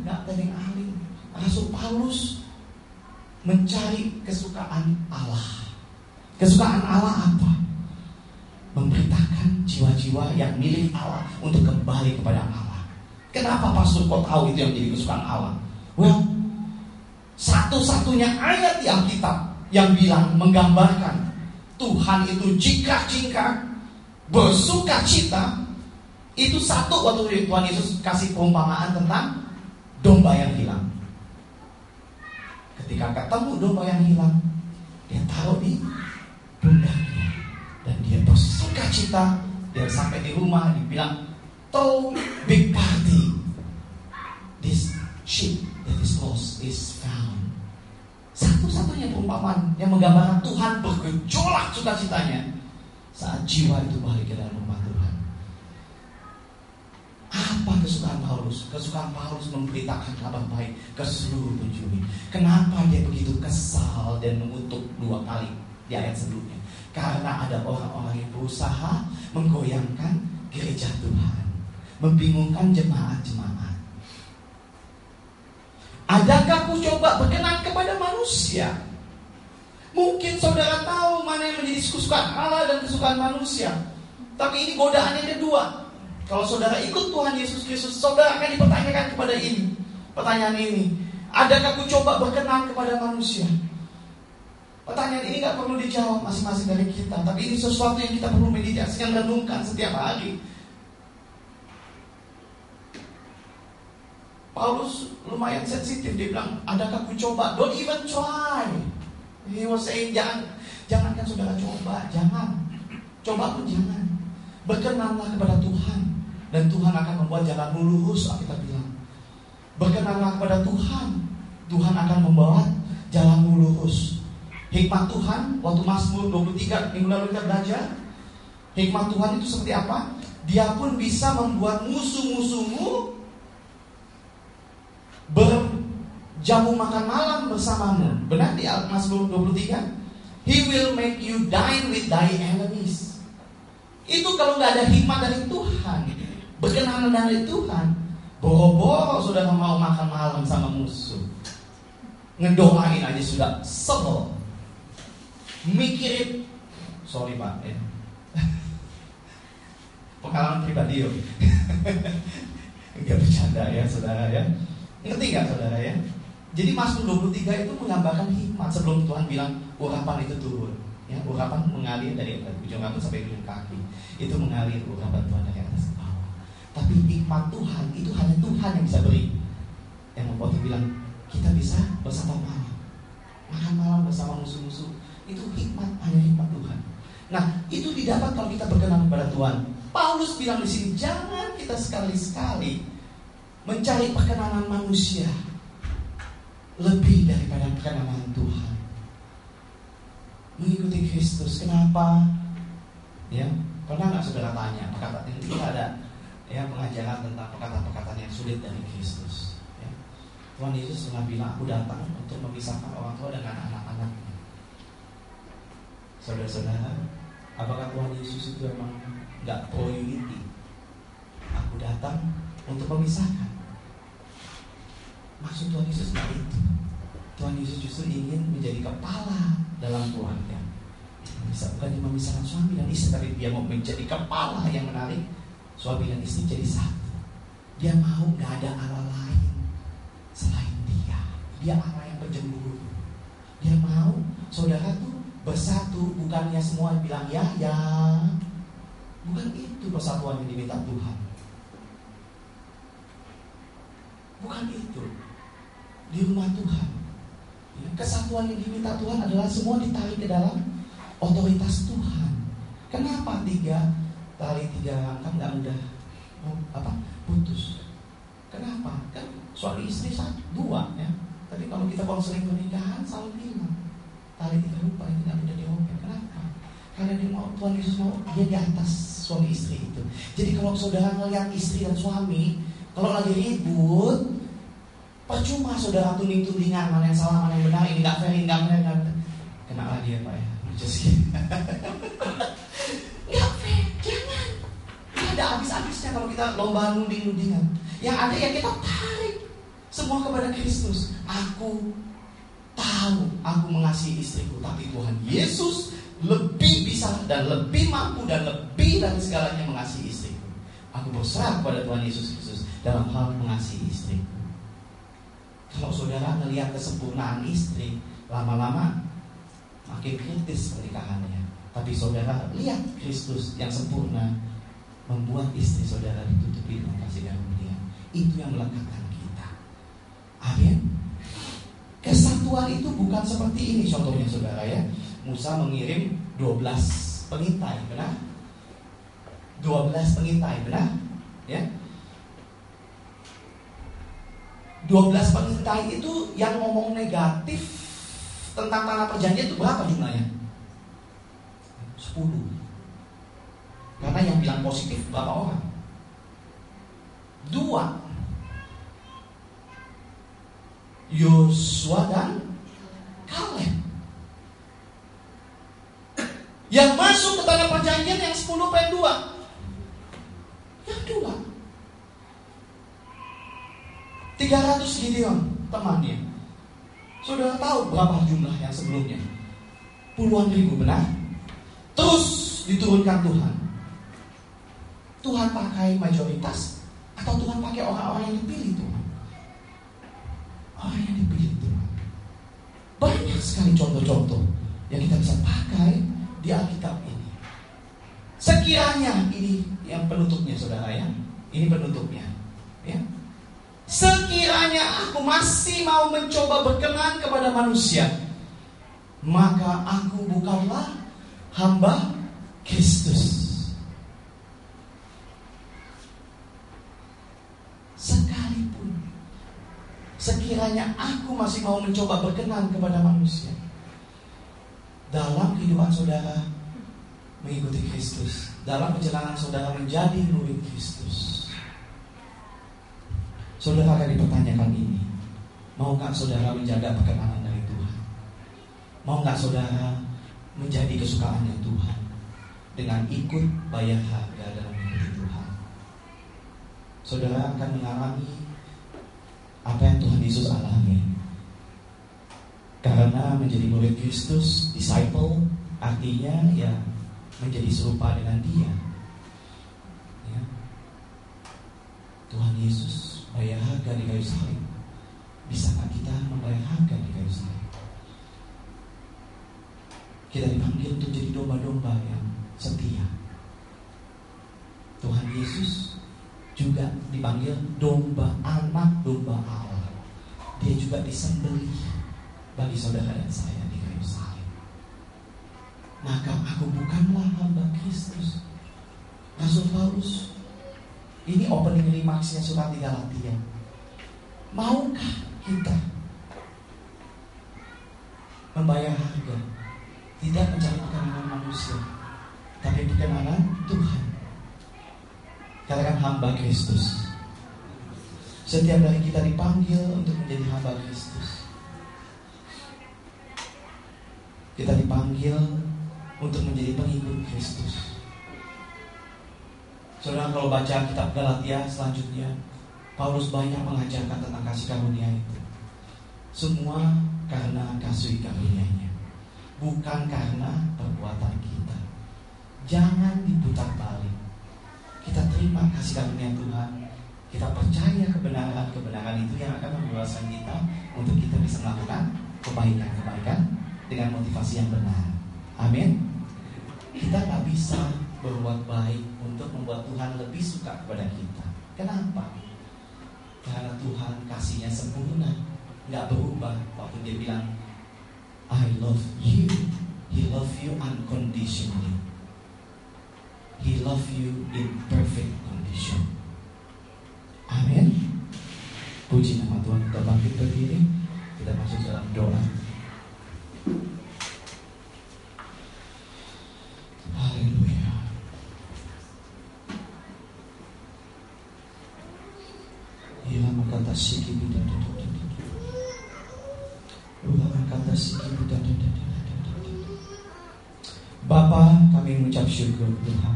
nggak tebing aling. Rasul Paulus mencari kesukaan Allah. Kesukaan Allah apa? Memberitakan jiwa-jiwa yang milik Allah untuk kembali kepada Allah. Kenapa pastor kok tahu itu yang jadi kesukaan Allah? Well, satu-satunya ayat di Alkitab yang bilang menggambarkan Tuhan itu jika-jika bersuka cita, itu satu waktu Tuhan Yesus kasih perumpamaan tentang domba yang hilang. Ketika ketemu domba yang hilang, dia taruh di pundaknya dan dia bersuka cita. Dia sampai di rumah, dia bilang, "Throw big party. This sheep that is lost is found." Satu-satunya perumpamaan yang menggambarkan Tuhan bergejolak sukacitanya saat jiwa itu balik ke dalam rumah Tuhan. Apa kesukaan Paulus? Kesukaan Paulus memberitakan kabar baik ke seluruh penjuru. Kenapa dia begitu kesal dan mengutuk dua kali di ayat sebelumnya? Karena ada orang-orang yang berusaha menggoyangkan gereja Tuhan, membingungkan jemaat-jemaat. Adakah ku coba berkenan kepada manusia? Mungkin saudara tahu mana yang menjadi kesukaan Allah dan kesukaan manusia. Tapi ini godaan yang kedua. Kalau saudara ikut Tuhan Yesus Kristus, saudara akan dipertanyakan kepada ini. Pertanyaan ini, adakah ku coba berkenan kepada manusia? Pertanyaan ini gak perlu dijawab masing-masing dari kita, tapi ini sesuatu yang kita perlu meditasikan, renungkan setiap hari. Paulus lumayan sensitif, dia bilang, adakah ku coba? Don't even try. He was saying, jangan, jangankan saudara coba, jangan. Coba pun jangan. Berkenanlah kepada Tuhan, dan Tuhan akan membuat jalanmu lurus, kita bilang. Berkenanlah kepada Tuhan, Tuhan akan membawa jalanmu lurus. Hikmat Tuhan, waktu Mazmur dua puluh tiga minggu lalu kita belajar, hikmat Tuhan itu seperti apa? Dia pun bisa membuat musuh-musuhmu berjamu makan malam bersamamu. Benar di Mazmur dua puluh tiga? He will make you dine with thy enemies. Itu kalau gak ada hikmat dari Tuhan, berkenan dari Tuhan, boro-boro saudara mau makan malam sama musuh, ngedoain aja sudah sebel, mikirin, sorry pak ya. Pengalaman pribadi yuk. Enggak bercanda ya saudara ya. Ngerti gak saudara ya? Jadi Mazmur dua puluh tiga itu menggambarkan hikmat. Sebelum Tuhan bilang urapan itu turun ya, urapan mengalir dari ujung rambut sampai ujung kaki. Itu mengalir urapan Tuhan dari atas ke bawah. Tapi hikmat Tuhan itu hanya Tuhan yang bisa beri. Yang membuat dia bilang kita bisa bersama malam, makan malam bersama musuh-musuh. Itu hikmat, hanya hikmat Tuhan. Nah, itu didapat kalau kita berkenan kepada Tuhan. Paulus bilang di sini, jangan kita sekali-sekali mencari perkenanan manusia lebih daripada perkenanan Tuhan. Mengikuti Kristus, kenapa? Ya, pernah nggak saudara tanya? Perkataan ini kita ada ya pengajaran tentang perkataan-perkataan yang sulit dari Kristus. Ya. Tuhan Yesus pernah bilang, aku datang untuk memisahkan orang tua dengan anak-anaknya. Saudara-saudara, apakah Tuhan Yesus itu memang nggak pro unity? Aku datang untuk memisahkan. Maksud Tuhan Yesus nggak itu. Tuhan Yesus justru ingin menjadi kepala dalam keluarga. Bisa bukan dia memisahkan suami dan istri, tapi dia mau menjadi kepala yang menarik suami dan istri jadi satu. Dia mau nggak ada Allah lain selain dia. Dia Allah yang penjemur. Dia mau saudara tuh bersatu, bukannya semua bilang ya ya. Bukan itu persatuan yang diminta Tuhan. Bukan itu. Di rumah Tuhan, kesatuan yang diminta Tuhan adalah semua ditarik ke dalam otoritas Tuhan. Kenapa tiga tali tiga rangkap nggak mudah apa putus? Kenapa? Kan suami istri satu dua ya. Tapi kalau kita konseling pernikahan selalu lima tali tiga rupa itu nggak mudah dirobek. Kenapa? Karena dia mau, Tuhan Yesus mau dia di atas suami istri itu. Jadi kalau saudara melihat istri dan suami kalau lagi ribut, percuma saudara tuning-tuningan mana yang salah, mana yang benar, ini nggak fair, ini nggak fair, nggak fair. Kena lagi ya pak ya, just kidding. Nggak fair, jangan. Nggak ada habis-habisnya kalau kita lomba nuding-nudingan. Yang ada ya kita tarik Semua kepada Kristus. Aku tahu aku mengasihi istriku, tapi Tuhan Yesus lebih bisa dan lebih mampu dan lebih dari segalanya mengasihi istriku. Aku berserah kepada Tuhan Yesus Kristus dalam hal mengasihi istriku. Kalau saudara melihat kesempurnaan istri, lama-lama makin kritis pernikahannya. Tapi saudara lihat Kristus yang sempurna membuat istri saudara ditutupi dengan kasih karunia. Itu yang melekatkan kita. Amin. Kesatuan itu bukan seperti ini contohnya saudara ya. Musa mengirim dua belas pengintai, benar? dua belas pengintai, benar? Ya. dua belas pengintai itu yang ngomong negatif tentang tanah perjanjian itu berapa jumlahnya? sepuluh. Karena yang bilang positif berapa orang? Dua. Yosua dan Kaleb. Yang masuk ke tanah perjanjian yang sepuluh per dua. Yang dua. tiga ratus Gideon temannya. Saudara tahu berapa jumlah yang sebelumnya? Puluhan ribu, benar? Terus diturunkan Tuhan. Tuhan pakai mayoritas atau Tuhan pakai orang-orang yang dipilih Tuhan? Orang yang dipilih Tuhan. Banyak sekali contoh-contoh yang kita bisa pakai di Alkitab ini. Sekiranya ini yang penutupnya saudara ya. Ini penutupnya ya. Sekiranya aku masih mau mencoba berkenan kepada manusia, maka aku bukanlah hamba Kristus. Sekalipun sekiranya aku masih mau mencoba berkenan kepada manusia, dalam kehidupan saudara mengikuti Kristus, dalam perjalanan saudara menjadi murid Kristus, saudara akan dipertanyakan ini. Mau gak saudara menjaga perkenanan dari Tuhan? Mau gak saudara menjadi kesukaannya Tuhan dengan ikut bayar harga dalam mengikuti Tuhan? Saudara akan mengalami apa yang Tuhan Yesus alami. Karena menjadi murid Kristus, disciple, artinya ya menjadi serupa dengan Dia ya. Tuhan Yesus bayar harga di kayu salib. Bisakah kita membayar harga di kayu salib? Kita dipanggil untuk jadi domba-domba yang setia. Tuhan Yesus juga dipanggil domba, anak domba Allah. Dia juga disembelih bagi saudara dan saya di kayu salib. Maka aku bukanlah hamba Kristus. Rasul Paulus, ini opening remarks-nya surat di Galatia. Maukah kita membayar harga, tidak mencari perkenanan manusia, tapi perkenanan Tuhan? Katakan hamba Kristus. Setiap dari kita dipanggil untuk menjadi hamba Kristus. Kita dipanggil untuk menjadi pengikut Kristus. Saudara kalau baca kitab Galatia selanjutnya, Paulus banyak mengajarkan tentang kasih karunia itu. Semua karena kasih karunia-Nya, bukan karena perbuatan kita. Jangan diputar balik. Kita terima kasih karunia Tuhan. Kita percaya kebenaran-kebenaran itu yang akan membebaskan kita untuk kita bisa melakukan kebaikan-kebaikan dengan motivasi yang benar. Amin. Kita gak bisa berbuat baik untuk membuat Tuhan lebih suka kepada kita. Kenapa? Karena Tuhan kasihnya sempurna, gak berubah. Waktu Dia bilang I love you, He love you unconditionally. He love you in perfect condition. Amin. Puji nama Tuhan. Kita bangkit berdiri, kita masuk dalam doa. Haleluya. Ia mengkata siki bida da da da da. Ulah mengkata siki bida da da da da da. Bapa, kami mengucap syukur Tuhan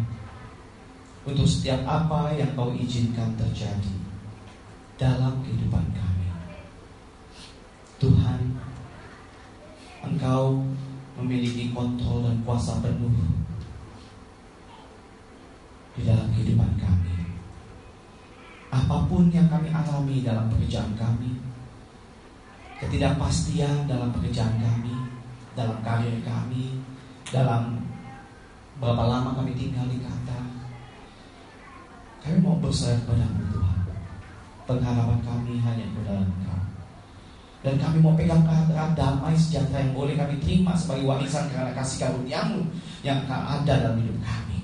untuk setiap apa yang Kau izinkan terjadi dalam kehidupan kami. Engkau memiliki kontrol dan kuasa penuh di dalam kehidupan kami. Apapun yang kami alami dalam pekerjaan kami, ketidakpastian dalam pekerjaan kami, dalam karir kami, dalam berapa lama kami tinggal di Qatar, kami mau berserah kepada-Mu Tuhan. Pengharapan kami hanya kepada Engkau. Dan kami mau pegang erat damai sejahtera yang boleh kami terima sebagai warisan karena kasih karunia-Mu yang ada dalam hidup kami.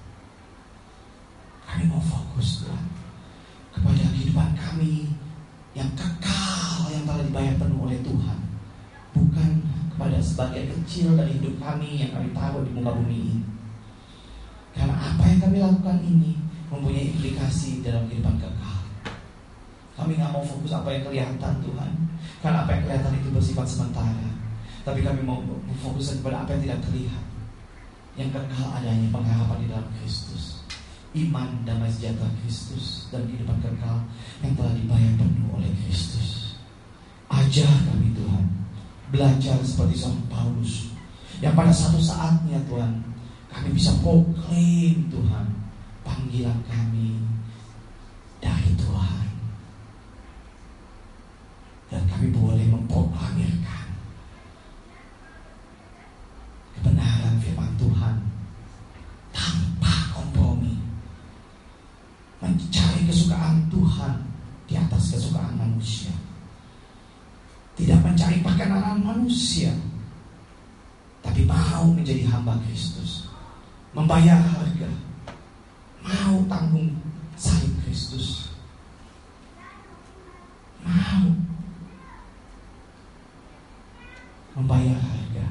Kami mau fokus Tuhan kepada kehidupan kami yang kekal, yang telah dibayar penuh oleh Tuhan, bukan kepada sebagian kecil dari hidup kami yang kami taruh di muka bumi ini. Karena apa yang kami lakukan ini mempunyai implikasi dalam kehidupan kekal. Kami gak mau fokus apa yang kelihatan Tuhan, karena apa yang kelihatan itu bersifat sementara. Tapi kami mau fokus kepada apa yang tidak terlihat, yang kekal adanya pengharapan di dalam Kristus, iman, damai sejahtera Kristus, dan kehidupan kekal yang telah dibayar penuh oleh Kristus. Ajar kami Tuhan, belajar seperti seorang Paulus, yang pada satu saatnya Tuhan, kami bisa proklaim Tuhan panggilan kami dari Tuhan, dan kami boleh memproklamirkan kebenaran firman Tuhan tanpa kompromi, mencari kesukaan Tuhan di atas kesukaan manusia, tidak mencari perkenanan manusia, tapi mau menjadi hamba Kristus, membayar harga, mau tanggung salib Kristus, mau membayar harga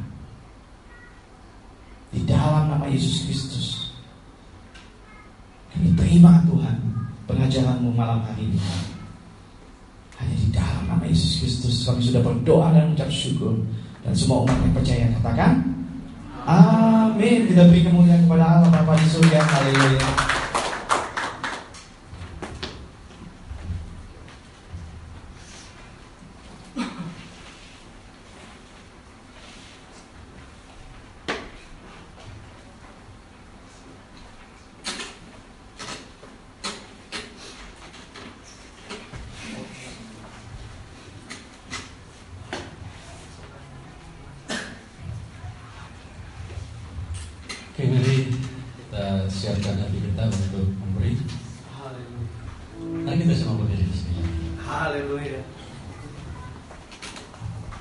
di dalam nama Yesus Kristus. Kami terima Tuhan pengajaran-Mu malam hari ini. Hanya di dalam nama Yesus Kristus kami sudah berdoa dan mengucap syukur. Dan semua umat yang percaya katakan amin. Kita beri kemuliaan kepada Allah Bapa di surga. Haleluya. Oke, mari kita siapkan hati kita untuk